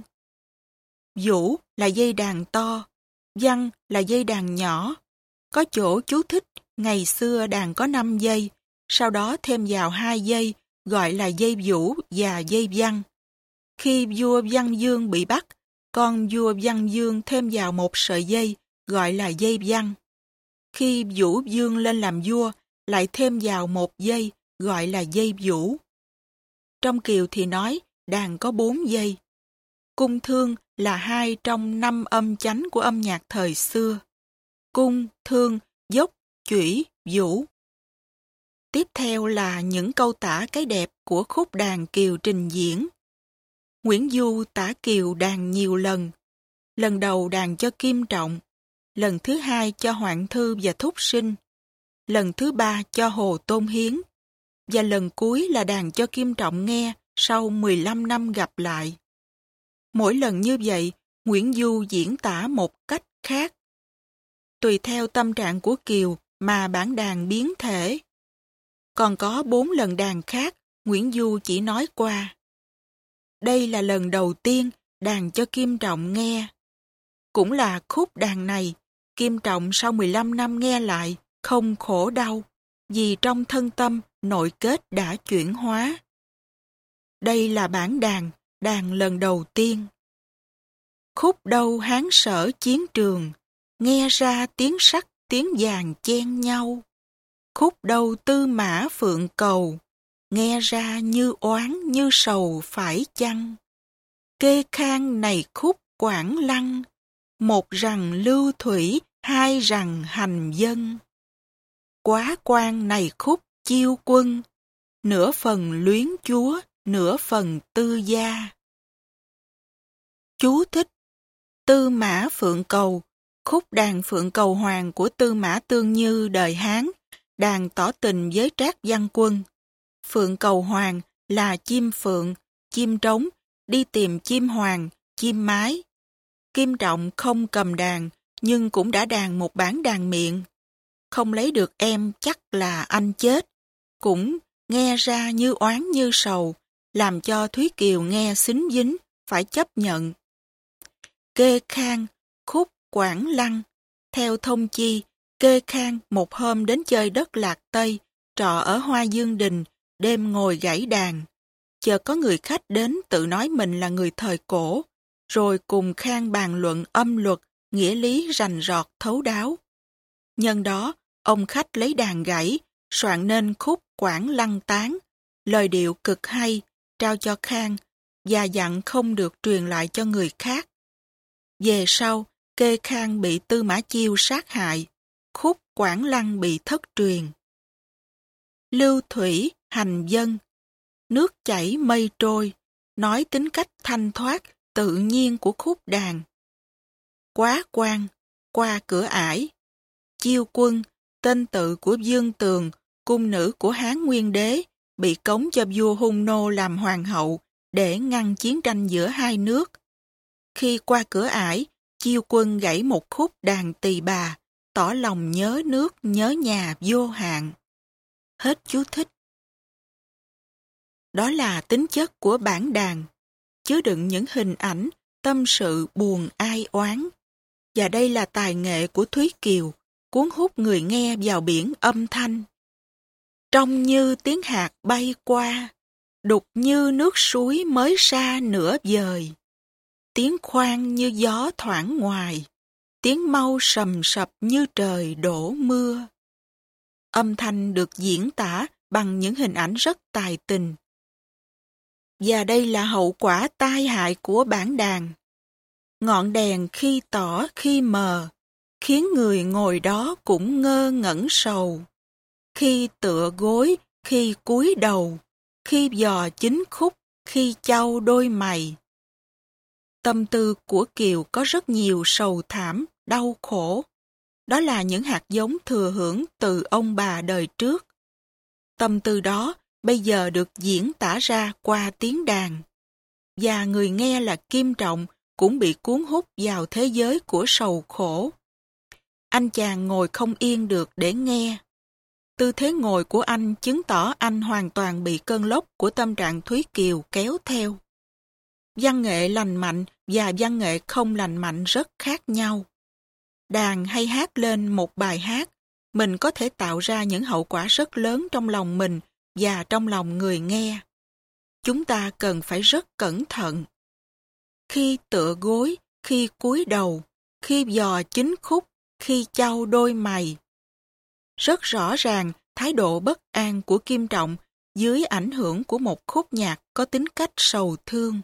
A: Vũ là dây đàn to, văn là dây đàn nhỏ. Có chỗ chú thích, ngày xưa đàn có năm dây, sau đó thêm vào hai dây, gọi là dây vũ và dây văn. Khi vua Văn Dương bị bắt, con vua Văn Dương thêm vào một sợi dây, gọi là dây văn. Khi Vũ Dương lên làm vua, lại thêm vào một dây, gọi là dây vũ. Trong Kiều thì nói, đàn có bốn dây. Cung thương là hai trong năm âm chánh của âm nhạc thời xưa. Cung, thương, dốc, chủy, vũ. Tiếp theo là những câu tả cái đẹp của khúc đàn Kiều trình diễn. Nguyễn Du tả Kiều đàn nhiều lần. Lần đầu đàn cho Kim Trọng, lần thứ hai cho Hoạn Thư và Thúc Sinh, lần thứ ba cho Hồ Tôn Hiến, và lần cuối là đàn cho Kim Trọng nghe sau mười lăm năm gặp lại. Mỗi lần như vậy, Nguyễn Du diễn tả một cách khác. Tùy theo tâm trạng của Kiều mà bản đàn biến thể. Còn có bốn lần đàn khác, Nguyễn Du chỉ nói qua. Đây là lần đầu tiên đàn cho Kim Trọng nghe. Cũng là khúc đàn này, Kim Trọng sau mười lăm năm nghe lại, không khổ đau, vì trong thân tâm nội kết đã chuyển hóa. Đây là bản đàn, đàn lần đầu tiên. Khúc đâu Hán Sở chiến trường, nghe ra tiếng sắt tiếng vàng chen nhau. Khúc đâu Tư Mã Phượng Cầu, nghe ra như oán như sầu phải chăng. Kê Khang này khúc Quảng Lăng, một rằng lưu thủy, hai rằng hành dân. Quá quan này khúc Chiêu Quân, nửa phần luyến chúa, nửa phần tư gia. Chú thích: Tư Mã Phượng Cầu, khúc đàn Phượng Cầu Hoàng của Tư Mã Tương Như đời Hán, đàn tỏ tình với Trác Văn Quân. Phượng Cầu Hoàng là chim phượng, chim trống, đi tìm chim hoàng, chim mái. Kim Trọng không cầm đàn, nhưng cũng đã đàn một bản đàn miệng. không lấy được em chắc là anh chết, cũng nghe ra như oán như sầu, làm cho Thúy Kiều nghe xính dính, phải chấp nhận. Kê Khang, khúc Quảng Lăng. Theo thông chi, Kê Khang một hôm đến chơi đất Lạc Tây, trọ ở Hoa Dương Đình, đêm ngồi gảy đàn. Chợt có người khách đến tự nói mình là người thời cổ, rồi cùng Khang bàn luận âm luật, nghĩa lý rành rọt thấu đáo. Nhân đó, ông khách lấy đàn gãy, soạn nên khúc Quảng Lăng Tán, lời điệu cực hay, trao cho Khang, và dặn không được truyền lại cho người khác. Về sau, Kê Khang bị Tư Mã Chiêu sát hại, khúc Quảng Lăng bị thất truyền. Lưu thủy, hành dân. Nước chảy mây trôi, nói tính cách thanh thoát, tự nhiên của khúc đàn. Quá quan, qua cửa ải. Chiêu quân, tên tự của Dương Tường, cung nữ của Hán Nguyên Đế, bị cống cho vua Hung Nô làm hoàng hậu để ngăn chiến tranh giữa hai nước. Khi qua cửa ải, Chiêu quân gảy một khúc đàn tỳ bà, tỏ lòng nhớ nước, nhớ nhà vô hạn. Hết chú thích. Đó là tính chất của bản đàn, chứa đựng những hình ảnh, tâm sự buồn ai oán. Và đây là tài nghệ của Thúy Kiều, cuốn hút người nghe vào biển âm thanh. Trông như tiếng hạt bay qua, đục như nước suối mới xa nửa vời. Tiếng khoan như gió thoảng ngoài, tiếng mau sầm sập như trời đổ mưa. Âm thanh được diễn tả bằng những hình ảnh rất tài tình. Và đây là hậu quả tai hại của bản đàn. Ngọn đèn khi tỏ khi mờ, khiến người ngồi đó cũng ngơ ngẩn sầu. Khi tựa gối, khi cúi đầu, khi dò chính khúc, khi chau đôi mày. Tâm tư của Kiều có rất nhiều sầu thảm, đau khổ. Đó là những hạt giống thừa hưởng từ ông bà đời trước. Tâm tư đó bây giờ được diễn tả ra qua tiếng đàn. Và người nghe là Kim Trọng cũng bị cuốn hút vào thế giới của sầu khổ. Anh chàng ngồi không yên được để nghe. Tư thế ngồi của anh chứng tỏ anh hoàn toàn bị cơn lốc của tâm trạng Thúy Kiều kéo theo. Văn nghệ lành mạnh và văn nghệ không lành mạnh rất khác nhau. Đàn hay hát lên một bài hát, mình có thể tạo ra những hậu quả rất lớn trong lòng mình và trong lòng người nghe. Chúng ta cần phải rất cẩn thận. Khi tựa gối, khi cúi đầu, khi dò chính khúc, khi chau đôi mày. Rất rõ ràng thái độ bất an của Kim Trọng dưới ảnh hưởng của một khúc nhạc có tính cách sầu thương.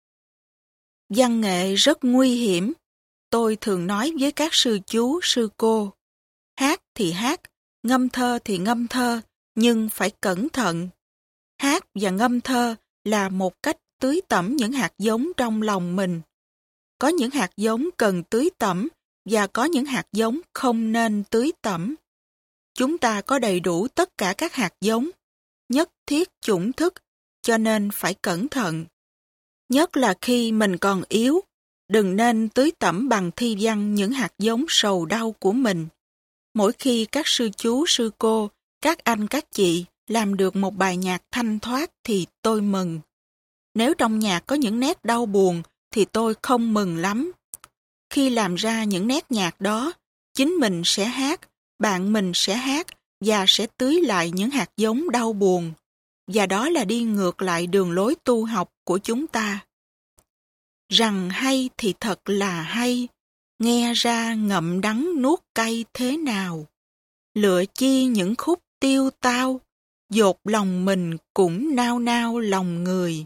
A: Văn nghệ rất nguy hiểm. Tôi thường nói với các sư chú, sư cô. Hát thì hát, ngâm thơ thì ngâm thơ, nhưng phải cẩn thận. Hát và ngâm thơ là một cách tưới tẩm những hạt giống trong lòng mình. Có những hạt giống cần tưới tẩm và có những hạt giống không nên tưới tẩm. Chúng ta có đầy đủ tất cả các hạt giống, nhất thiết chủng thức, cho nên phải cẩn thận. Nhất là khi mình còn yếu, đừng nên tưới tẩm bằng thi văn những hạt giống sầu đau của mình. Mỗi khi các sư chú, sư cô, các anh, các chị làm được một bài nhạc thanh thoát thì tôi mừng. Nếu trong nhạc có những nét đau buồn thì tôi không mừng lắm. Khi làm ra những nét nhạc đó, chính mình sẽ hát, bạn mình sẽ hát và sẽ tưới lại những hạt giống đau buồn. Và đó là đi ngược lại đường lối tu học của chúng ta. Rằng hay thì thật là hay, nghe ra ngậm đắng nuốt cay thế nào. Lựa chi những khúc tiêu tao, dột lòng mình cũng nao nao lòng người.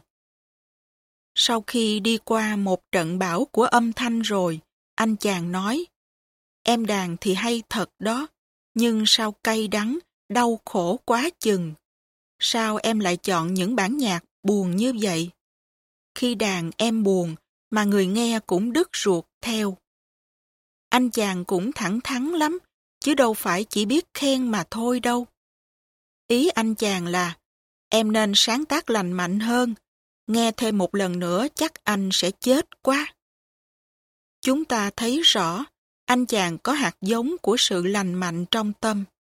A: Sau khi đi qua một trận bão của âm thanh rồi, anh chàng nói, em đàn thì hay thật đó, nhưng sao cay đắng, đau khổ quá chừng. Sao em lại chọn những bản nhạc buồn như vậy? Khi đàn em buồn, mà người nghe cũng đứt ruột theo. Anh chàng cũng thẳng thắn lắm, chứ đâu phải chỉ biết khen mà thôi đâu. Ý anh chàng là, em nên sáng tác lành mạnh hơn, nghe thêm một lần nữa chắc anh sẽ chết quá. Chúng ta thấy rõ, anh chàng có hạt giống của sự lành mạnh trong tâm.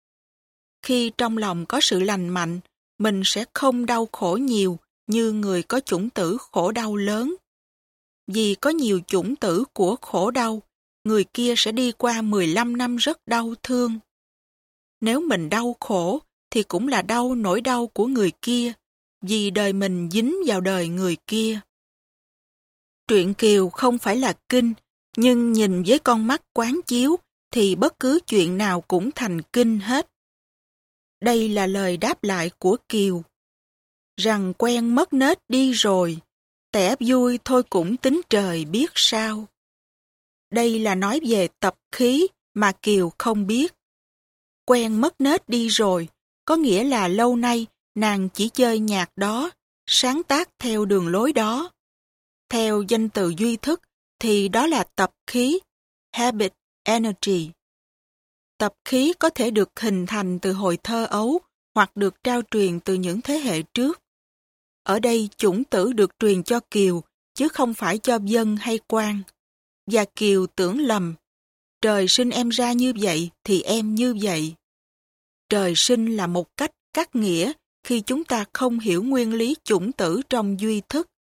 A: Khi trong lòng có sự lành mạnh, mình sẽ không đau khổ nhiều như người có chủng tử khổ đau lớn. Vì có nhiều chủng tử của khổ đau, người kia sẽ đi qua mười lăm năm rất đau thương. Nếu mình đau khổ, thì cũng là đau nỗi đau của người kia, vì đời mình dính vào đời người kia. Truyện Kiều không phải là kinh, nhưng nhìn với con mắt quán chiếu, thì bất cứ chuyện nào cũng thành kinh hết. Đây là lời đáp lại của Kiều. Rằng quen mất nết đi rồi, tẻ vui thôi cũng tính trời biết sao. Đây là nói về tập khí mà Kiều không biết. Quen mất nết đi rồi, có nghĩa là lâu nay nàng chỉ chơi nhạc đó, sáng tác theo đường lối đó. Theo danh từ duy thức thì đó là tập khí, habit, energy. Tập khí có thể được hình thành từ hồi thơ ấu hoặc được trao truyền từ những thế hệ trước. Ở đây chủng tử được truyền cho Kiều, chứ không phải cho Dân hay Quan. Và Kiều tưởng lầm, trời sinh em ra như vậy thì em như vậy. Trời sinh là một cách cắt nghĩa khi chúng ta không hiểu nguyên lý chủng tử trong duy thức.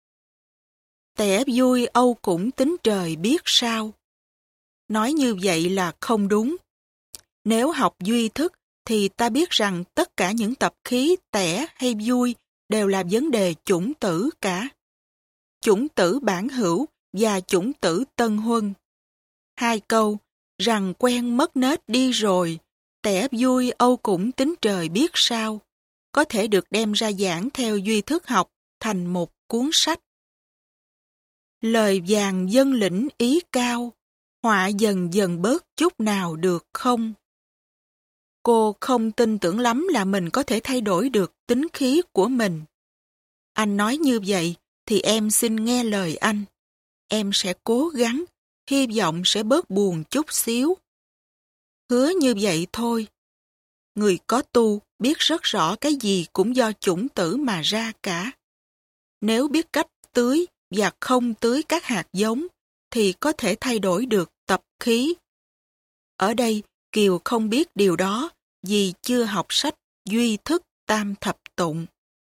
A: Tẻ vui âu cũng tính trời biết sao. Nói như vậy là không đúng. Nếu học duy thức thì ta biết rằng tất cả những tập khí tẻ hay vui đều là vấn đề chủng tử cả. Chủng tử bản hữu và chủng tử tân huân. Hai câu, rằng quen mất nết đi rồi, tẻ vui âu cũng tính trời biết sao, có thể được đem ra giảng theo duy thức học thành một cuốn sách. Lời vàng dân lĩnh ý cao, họa dần dần bớt chút nào được không? Cô không tin tưởng lắm là mình có thể thay đổi được tính khí của mình. Anh nói như vậy thì em xin nghe lời anh. Em sẽ cố gắng, hy vọng sẽ bớt buồn chút xíu. Hứa như vậy thôi. Người có tu biết rất rõ cái gì cũng do chủng tử mà ra cả. Nếu biết cách tưới và không tưới các hạt giống thì có thể thay đổi được tập khí. Ở đây Kiều không biết điều đó vì chưa học sách duy thức tam thập tụng.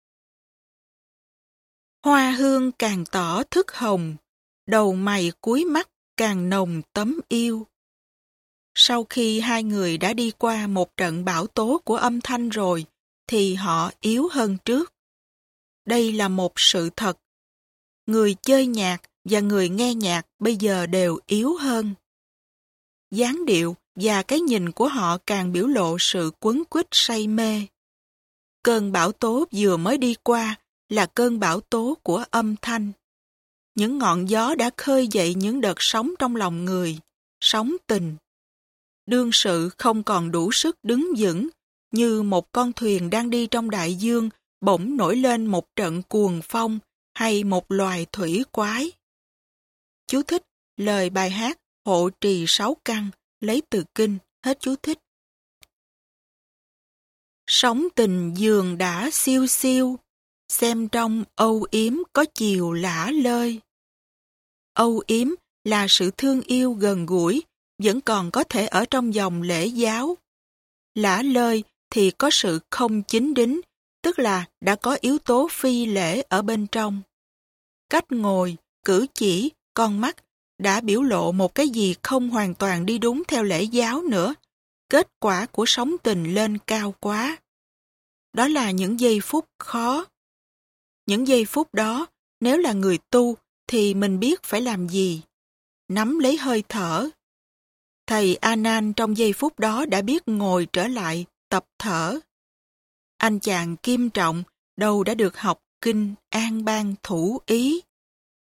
A: Hoa hương càng tỏ thức hồng, đầu mày cuối mắt càng nồng tấm yêu. Sau khi hai người đã đi qua một trận bão tố của âm thanh rồi, thì họ yếu hơn trước. Đây là một sự thật. Người chơi nhạc và người nghe nhạc bây giờ đều yếu hơn. Dáng điệu và cái nhìn của họ càng biểu lộ sự quấn quýt say mê. Cơn bão tố vừa mới đi qua là cơn bão tố của âm thanh. Những ngọn gió đã khơi dậy những đợt sóng trong lòng người, sóng tình. Đương sự không còn đủ sức đứng vững, như một con thuyền đang đi trong đại dương bỗng nổi lên một trận cuồng phong hay một loài thủy quái. Chú thích lời bài hát Hộ trì sáu căn lấy từ kinh, hết chú thích. Sóng tình giường đã siêu siêu, xem trong âu yếm có chiều lả lơi. Âu yếm là sự thương yêu gần gũi, vẫn còn có thể ở trong dòng lễ giáo. Lả lơi thì có sự không chính đính, tức là đã có yếu tố phi lễ ở bên trong. Cách ngồi, cử chỉ, con mắt đã biểu lộ một cái gì không hoàn toàn đi đúng theo lễ giáo nữa. Kết quả của sóng tình lên cao quá. Đó là những giây phút khó. Những giây phút đó, nếu là người tu, thì mình biết phải làm gì. Nắm lấy hơi thở. Thầy A Nan trong giây phút đó đã biết ngồi trở lại, tập thở. Anh chàng Kim Trọng, đâu đã được học kinh An Bang Thủ Ý.